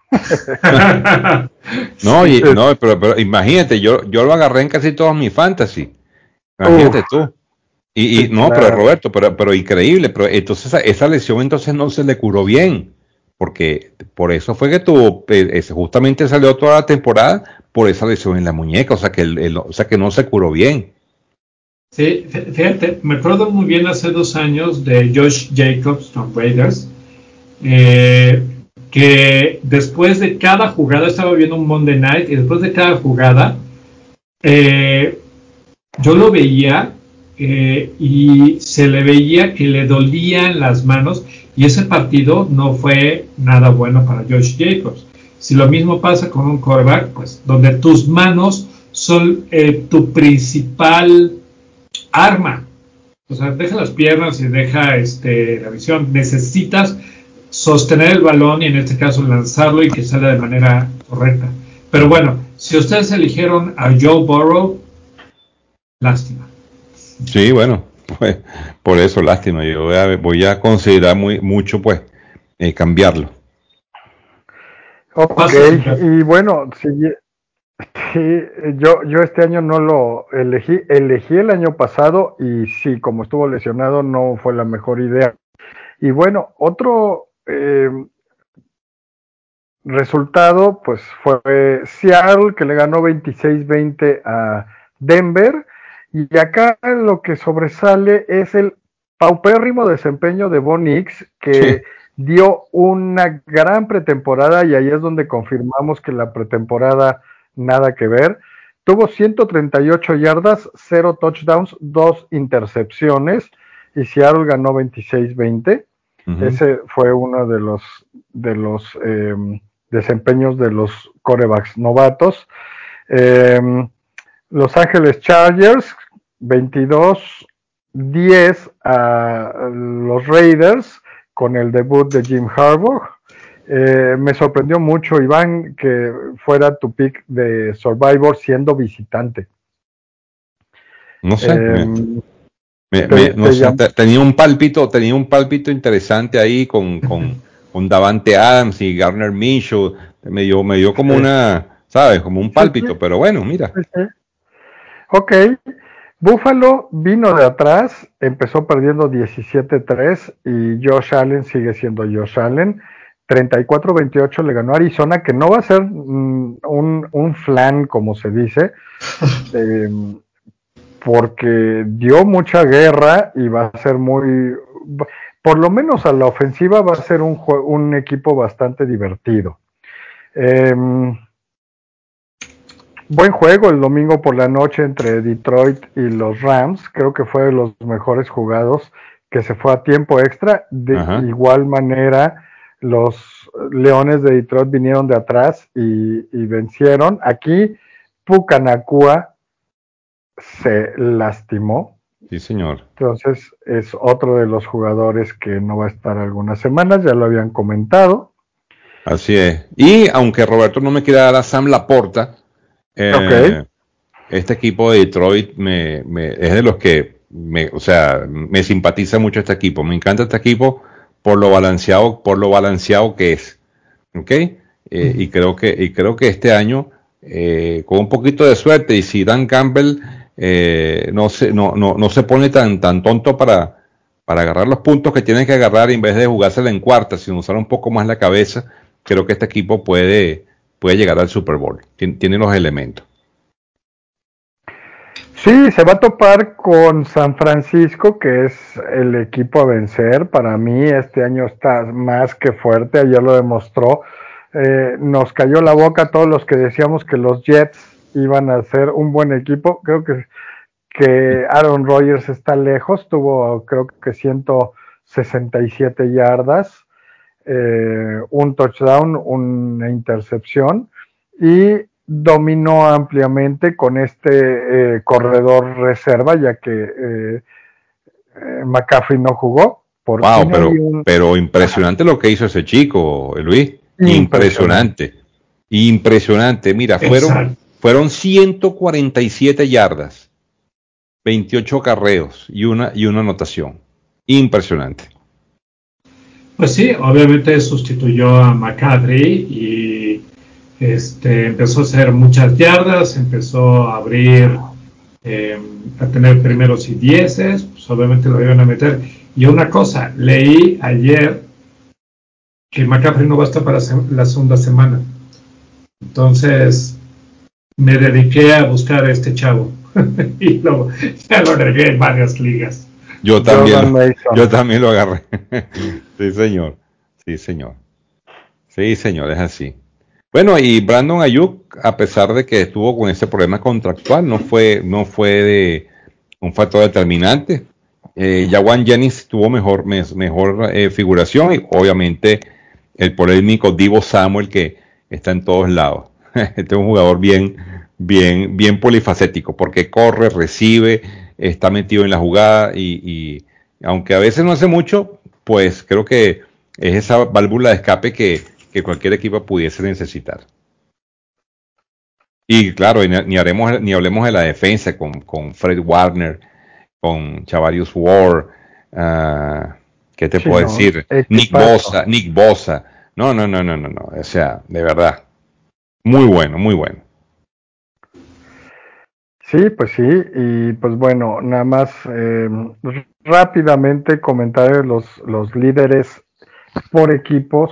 No, pero imagínate, yo lo agarré en casi todos mis fantasy. Imagínate tú. Sí, No, pero claro. Roberto, pero increíble, pero entonces esa lesión entonces no se le curó bien, porque por eso fue que tuvo, justamente salió toda la temporada por esa lesión en la muñeca, o sea que no se curó bien. Sí, fíjate, me acuerdo muy bien hace 2 años de Josh Jacobs con Raiders, que después de cada jugada, estaba viendo un Monday Night, y después de cada jugada, yo lo veía, y se le veía que le dolían las manos, y ese partido no fue nada bueno para Josh Jacobs. Si lo mismo pasa con un quarterback, pues donde tus manos son tu principal arma. O sea, deja las piernas y deja la visión. Necesitas sostener el balón y en este caso lanzarlo y que salga de manera correcta. Pero bueno, si ustedes eligieron a Joe Burrow, lástima. Sí, bueno, pues por eso lástima, yo voy a considerar mucho pues cambiarlo. Ok, y bueno, sí, yo este año no lo elegí el año pasado y sí, como estuvo lesionado no fue la mejor idea. Y bueno, otro resultado pues fue Seattle, que le ganó 26-20 a Denver, y acá lo que sobresale es el paupérrimo desempeño de Bo Nix, que dio una gran pretemporada, y ahí es donde confirmamos que la pretemporada nada que ver. Tuvo 138 yardas, 0 touchdowns, 2 intercepciones, y Seattle ganó 26-20. Ese fue uno de los desempeños de los quarterbacks novatos. Los Ángeles Chargers, 22-10 a los Raiders con el debut de Jim Harbaugh. Me sorprendió mucho, Iván, que fuera tu pick de Survivor siendo visitante. No sé, no sé, tenía un pálpito interesante ahí con Davante Adams y Gardner Minshew, me dio como una, ¿sabes? Como un pálpito, pero bueno, mira. Ok, Buffalo vino de atrás, empezó perdiendo 17-3 y Josh Allen sigue siendo Josh Allen. 34-28 le ganó a Arizona, que no va a ser un flan, como se dice, porque dio mucha guerra y va a ser por lo menos a la ofensiva va a ser un equipo bastante divertido. Buen juego el domingo por la noche entre Detroit y los Rams. Creo que fue de los mejores jugados, que se fue a tiempo extra. De igual manera, los Leones de Detroit vinieron de atrás y vencieron. Aquí Puka Nacua se lastimó. Sí, señor. Entonces es otro de los jugadores que no va a estar algunas semanas, ya lo habían comentado. Así es. Y aunque Roberto no me quiera dar a Sam Laporta, este equipo de Detroit es de los que o sea, me simpatiza mucho este equipo. Me encanta este equipo por lo balanceado que es. ¿Ok? Y creo que este año, con un poquito de suerte, y si Dan Campbell no se pone tan tonto para agarrar los puntos que tiene que agarrar en vez de jugársela en cuarta, sino usar un poco más la cabeza, creo que este equipo puede llegar al Super Bowl. Tiene los elementos. Sí, se va a topar con San Francisco, que es el equipo a vencer. Para mí este año está más que fuerte, ayer lo demostró. Nos cayó la boca a todos los que decíamos que los Jets iban a ser un buen equipo. Creo que Aaron Rodgers está lejos, tuvo creo que 167 yardas, un touchdown, una intercepción, y dominó ampliamente con este corredor reserva, ya que McCaffrey no jugó. Por Wow, fin hay un... pero impresionante lo que hizo ese chico, Luis. Impresionante. Mira, fueron 147 yardas, 28 carreos y una anotación. Impresionante. Pues sí, obviamente sustituyó a McCaffrey y empezó a hacer muchas yardas, empezó a abrir, a tener primeros y dieces, pues obviamente lo iban a meter. Y una cosa, leí ayer que McCaffrey no va a estar para la segunda semana. Entonces me dediqué a buscar a este chavo y ya lo agregué en varias ligas. Yo también lo agarré. Sí, señor. Sí, señor, es así. Bueno, y Brandon Ayuk, a pesar de que estuvo con ese problema contractual, no fue de un factor determinante. Jawan Jennings tuvo mejor figuración, y obviamente el polémico Deebo Samuel, que está en todos lados. Este es un jugador bien polifacético, porque corre, recibe, está metido en la jugada y aunque a veces no hace mucho, pues creo que es esa válvula de escape que cualquier equipo pudiese necesitar. Y claro, ni hablemos de la defensa con Fred Warner, con Chavarius Ward, ¿qué te puedo decir? Nick Bosa. No. O sea, de verdad. Muy bueno. Sí, pues sí, y pues bueno, nada más rápidamente comentar los líderes por equipos.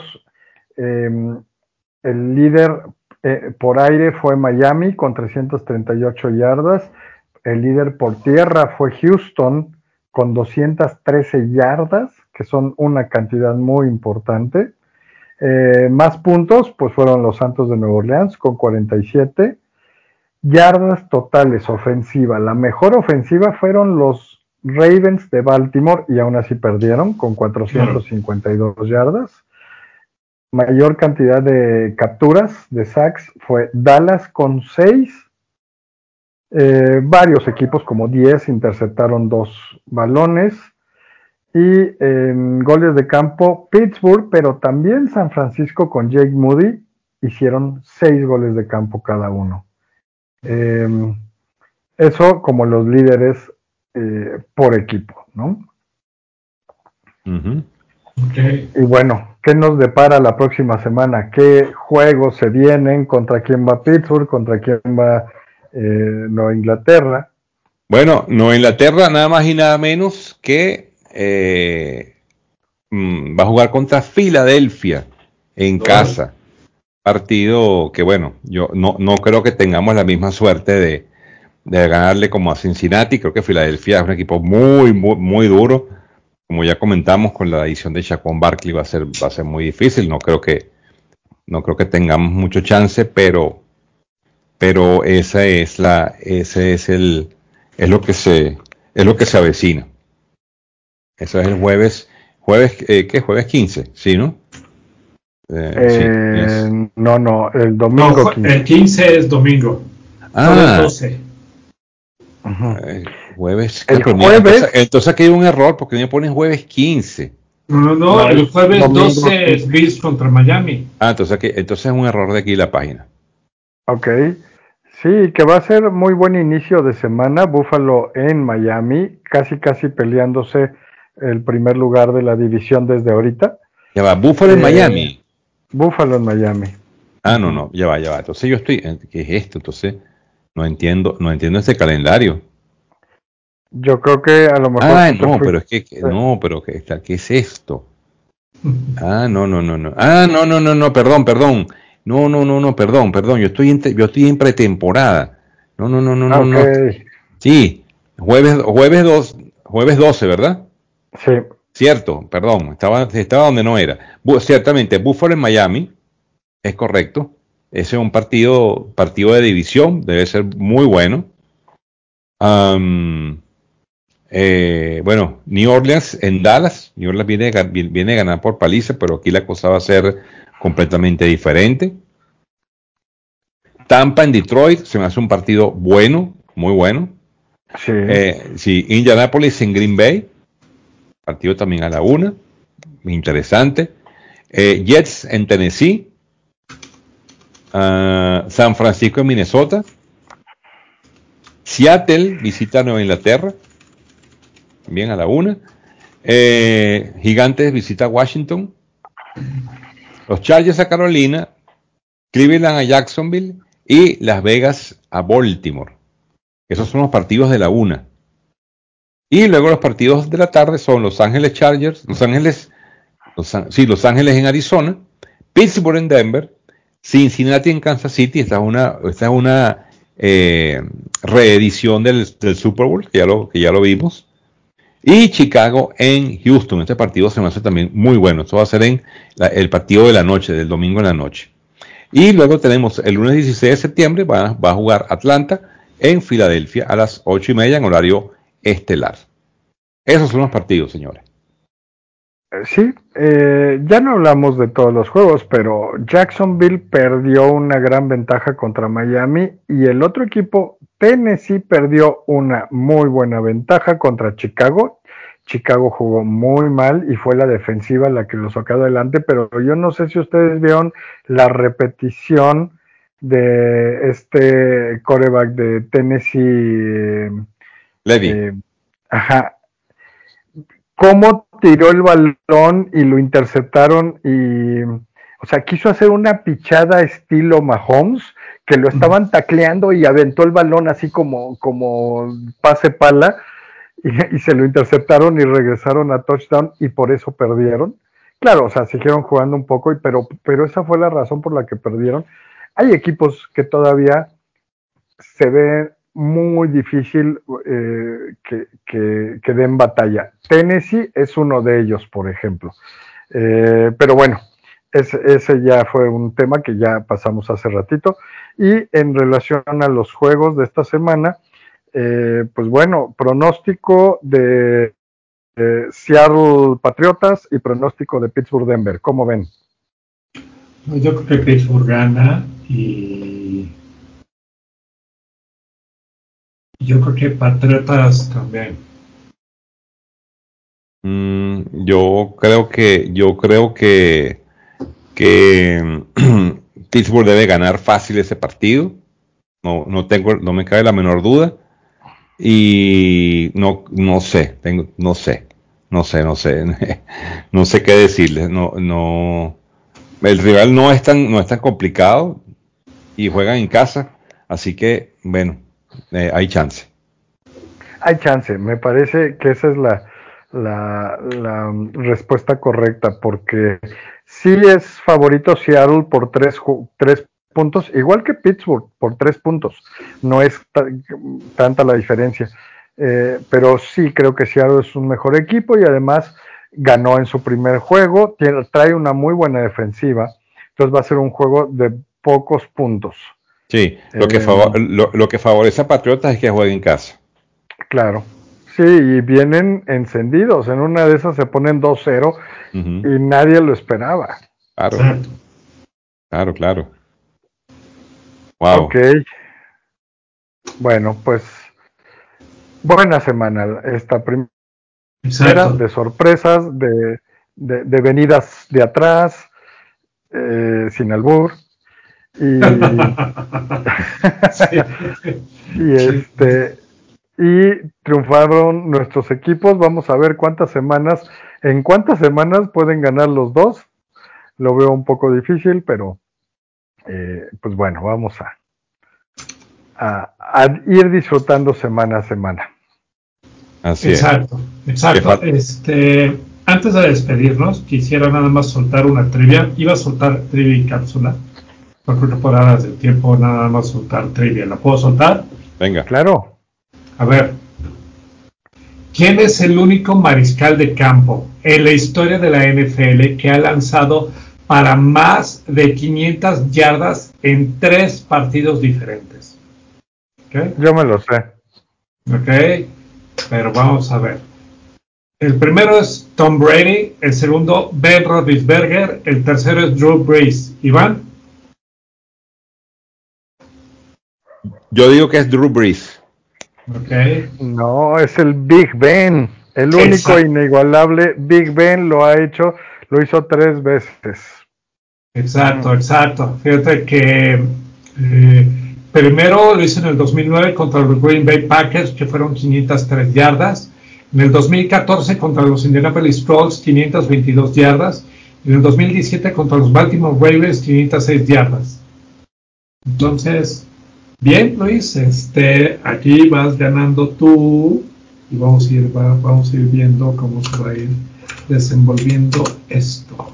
El líder por aire fue Miami con 338 yardas. El líder por tierra fue Houston con 213 yardas, que son una cantidad muy importante. Más puntos, pues fueron los Santos de Nueva Orleans con 47. Yardas totales ofensiva. La mejor ofensiva fueron los Ravens de Baltimore y aún así perdieron con 452 yardas. Mayor cantidad de capturas, de sacks, fue Dallas con 6. Varios equipos como 10 interceptaron 2 balones. Y en goles de campo, Pittsburgh, pero también San Francisco con Jake Moody hicieron 6 goles de campo cada uno. Eso como los líderes por equipo, ¿no? Uh-huh. Okay. Y bueno, ¿qué nos depara la próxima semana? ¿Qué juegos se vienen? ¿Contra quién va Pittsburgh? ¿Contra quién va Nueva Inglaterra? Bueno, Nueva Inglaterra nada más y nada menos que va a jugar contra Filadelfia en casa. Partido que bueno, yo no creo que tengamos la misma suerte de ganarle como a Cincinnati. Creo que Filadelfia es un equipo muy duro. Como ya comentamos, con la adición de Saquon Barkley va a ser muy difícil. No creo que tengamos mucho chance, pero es lo que se avecina. Eso es el jueves, ¿qué? Jueves 15, ¿sí, no? Sí, no, el domingo 15. El 15 es domingo. Jueves 12. Jueves. El jueves. Entonces aquí hay un error porque me ponen jueves 15. No, el jueves 12 es Bills contra Miami. Entonces es un error de aquí la página. Ok. Sí, que va a ser muy buen inicio de semana. Buffalo en Miami, casi peleándose el primer lugar de la división desde ahorita. Ya va, Buffalo en Eh, Miami. Buffalo en Miami. Ah, no, ya va, ya va. Entonces yo estoy, ¿qué es esto? Entonces no entiendo este calendario. Yo creo que a lo mejor Ah, tú te no, pero fuiste. es que, no, pero ¿qué es esto? Ah, no. Ah, no, perdón. No, perdón. Yo estoy en pretemporada. Ok, No. Sí, jueves 12, ¿verdad? sí, Cierto, perdón, estaba donde no era. Ciertamente, Buffalo en Miami, es correcto. Ese es un partido de división, debe ser muy bueno. Am, bueno, New Orleans en Dallas. New Orleans viene a ganar por paliza, pero aquí la cosa va a ser completamente diferente. Tampa en Detroit se me hace un partido bueno, muy bueno. sí. Sí, Indianapolis en Green Bay, partido también a la una, interesante. Jets en Tennessee, San Francisco en Minnesota, Seattle visita Nueva Inglaterra, también a la una. Gigantes visita Washington, los Chargers a Carolina, Cleveland a Jacksonville y Las Vegas a Baltimore. Esos son los partidos de la una. Y luego los partidos de la tarde son Los Ángeles Chargers, Los Ángeles en Arizona, Pittsburgh en Denver, Cincinnati en Kansas City. Esta es una reedición del Super Bowl, que ya lo vimos. Y Chicago en Houston. Este partido se me hace también muy bueno. Esto va a ser el partido de la noche, del domingo en la noche. Y luego tenemos el lunes 16 de septiembre, va a jugar Atlanta en Filadelfia a las 8:30 en horario estelar. Esos son los partidos, señores. Sí, ya no hablamos de todos los juegos, pero Jacksonville perdió una gran ventaja contra Miami y el otro equipo, Tennessee, perdió una muy buena ventaja contra Chicago. Chicago jugó muy mal y fue la defensiva la que lo sacó adelante, pero yo no sé si ustedes vieron la repetición de este quarterback de Tennessee. Levy. Eh, ajá, cómo tiró el balón y lo interceptaron y, o sea, quiso hacer una pichada estilo Mahomes, que lo estaban tacleando y aventó el balón así como pase pala y se lo interceptaron y regresaron a touchdown y por eso perdieron. Claro, o sea, siguieron jugando un poco, pero esa fue la razón por la que perdieron. Hay equipos que todavía se ve muy difícil que den batalla. Tennessee es uno de ellos, por ejemplo. Pero bueno, ese ya fue un tema que ya pasamos hace ratito. Y en relación a los juegos de esta semana, pues bueno, pronóstico de Seattle Patriotas y pronóstico de Pittsburgh Denver. ¿Cómo ven? Yo creo que Pittsburgh gana y yo creo que Patriotas también. Yo creo que Pittsburgh debe ganar fácil ese partido. No me cabe la menor duda. Y no sé, no sé, no sé qué decirles. No, el rival no es tan complicado y juegan en casa, así que, bueno, hay chance. Hay chance, me parece que esa es la respuesta correcta, porque sí es favorito Seattle por tres puntos, igual que Pittsburgh por 3 puntos, no es tanta la diferencia, pero sí creo que Seattle es un mejor equipo y además ganó en su primer juego, trae una muy buena defensiva, entonces va a ser un juego de pocos puntos. Sí, lo que, Eh, favor, lo que favorece a Patriotas es que juegue en casa. Claro. Sí, y vienen encendidos. En una de esas se ponen 2-0 y Ujú. nadie lo esperaba. Claro, Exacto, claro. Ok, Wow. bueno, pues buena semana esta primera exacto. de sorpresas, de venidas de atrás, sin albur. Y, Sí. y y triunfaron nuestros equipos. Vamos a ver en cuántas semanas pueden ganar los dos. Lo veo un poco difícil, pero pues bueno, vamos a ir disfrutando semana a semana. Así Exacto, es. exacto. Antes de despedirnos, quisiera nada más soltar una trivia. Iba a soltar trivia y cápsula, pero creo que por horas del tiempo nada más soltar trivia. ¿La puedo soltar? Venga. Claro. A ver, ¿quién es el único mariscal de campo en la historia de la NFL que ha lanzado para más de 500 yardas en 3 partidos diferentes? ¿Ok? Yo me lo sé. ¿Ok? Pero vamos a ver. El primero es Tom Brady, el segundo Ben Roethlisberger, el tercero es Drew Brees. ¿Iván? Yo digo que es Drew Brees. Ok. No, es el Big Ben. El único Exacto. inigualable Big Ben lo hizo 3 veces. Exacto, exacto. Fíjate que primero lo hizo en el 2009 contra los Green Bay Packers, que fueron 503 yardas. En el 2014 contra los Indianapolis Colts, 522 yardas. En el 2017 contra los Baltimore Ravens, 506 yardas. Entonces, bien, Luis, aquí vas ganando tú y vamos a ir viendo cómo se va a ir desenvolviendo esto.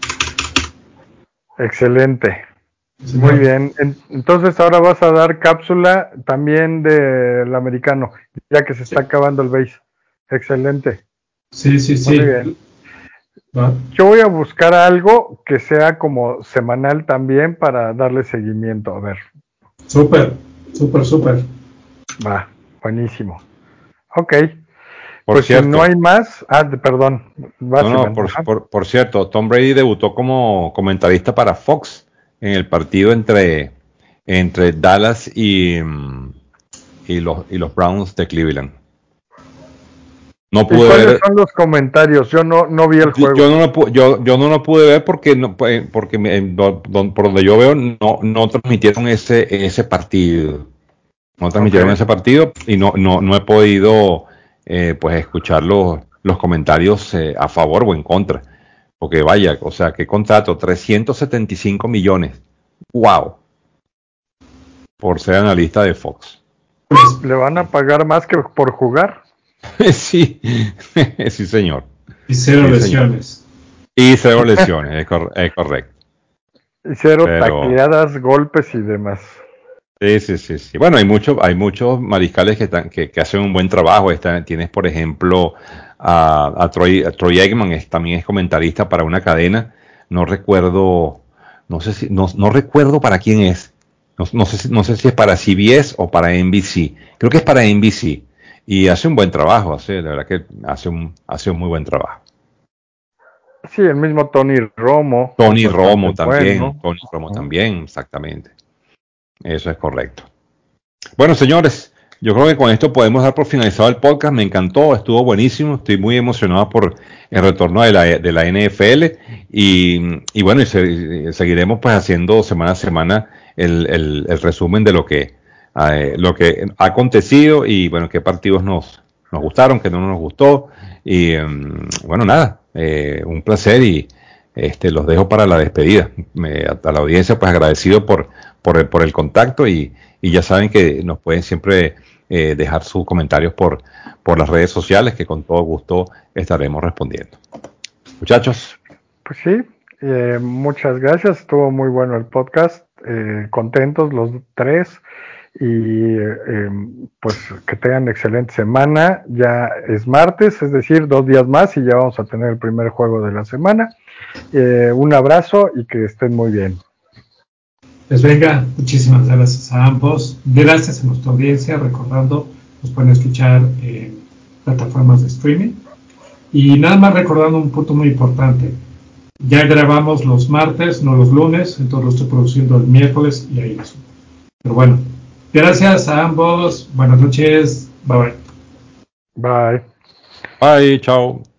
Excelente. Sí, Muy señor. bien. Entonces ahora vas a dar cápsula también del americano, ya que se está acabando el base. Excelente. Sí, sí, Muy sí. bien. Va. Yo voy a buscar algo que sea como semanal también para darle seguimiento. A ver, Súper, súper, súper. va, buenísimo. Ok, Por pues si no cierto, hay más, perdón, vas no, Iván. Ajá. por cierto, Tom Brady debutó como comentarista para Fox en el partido entre Dallas y los Browns de Cleveland. No ¿Y pude cuáles ver, son los comentarios? Yo no vi el yo juego. no lo yo no lo pude ver porque por donde yo veo no transmitieron ese partido. No Ok. transmitieron ese partido y no he podido pues escuchar los comentarios a favor o en contra. Porque vaya, o sea, qué contrato, 375 millones. ¡Wow! Por ser analista de Fox. ¿Le van a pagar más que por jugar? Sí, sí, señor. Y cero Sí, señor. lesiones. Y cero lesiones, es correcto. Y cero Pero tacleadas, golpes y demás. sí, sí, sí, sí. Bueno, hay muchos mariscales que hacen un buen trabajo. Tienes, por ejemplo, a Troy Aikman, también es comentarista para una cadena. No recuerdo, no recuerdo para quién es. No sé si es para CBS o para NBC. Creo que es para NBC. Y hace un buen trabajo, la verdad que hace un muy buen trabajo. Sí, el mismo Tony Romo es Tony bastante Romo también, bueno. Tony Romo también, exactamente. Eso es correcto. Bueno, señores, yo creo que con esto podemos dar por finalizado el podcast. Me encantó, estuvo buenísimo. Estoy muy emocionado por el retorno de la NFL. Y bueno, seguiremos pues haciendo semana a semana el resumen de lo que ha acontecido y bueno, qué partidos nos gustaron, qué no nos gustó. Y bueno, nada, un placer y los dejo para la despedida. A la audiencia, pues agradecido por el contacto y ya saben que nos pueden siempre dejar sus comentarios por las redes sociales, que con todo gusto estaremos respondiendo. Muchachos, Pues sí, muchas gracias. Estuvo muy bueno el podcast. Contentos los tres. Y pues que tengan excelente semana. Ya es martes, es decir, 2 días más y ya vamos a tener el primer juego de la semana. Un abrazo y que estén muy bien. Pues venga, muchísimas gracias a ambos. Gracias a nuestra audiencia. Recordando, nos pueden escuchar en plataformas de streaming. Y nada más recordando un punto muy importante. Ya grabamos los martes, no los lunes, entonces lo estoy produciendo el miércoles y ahí lo subo. Pero bueno, gracias a ambos. Buenas noches. Bye bye. Bye. bye, chao.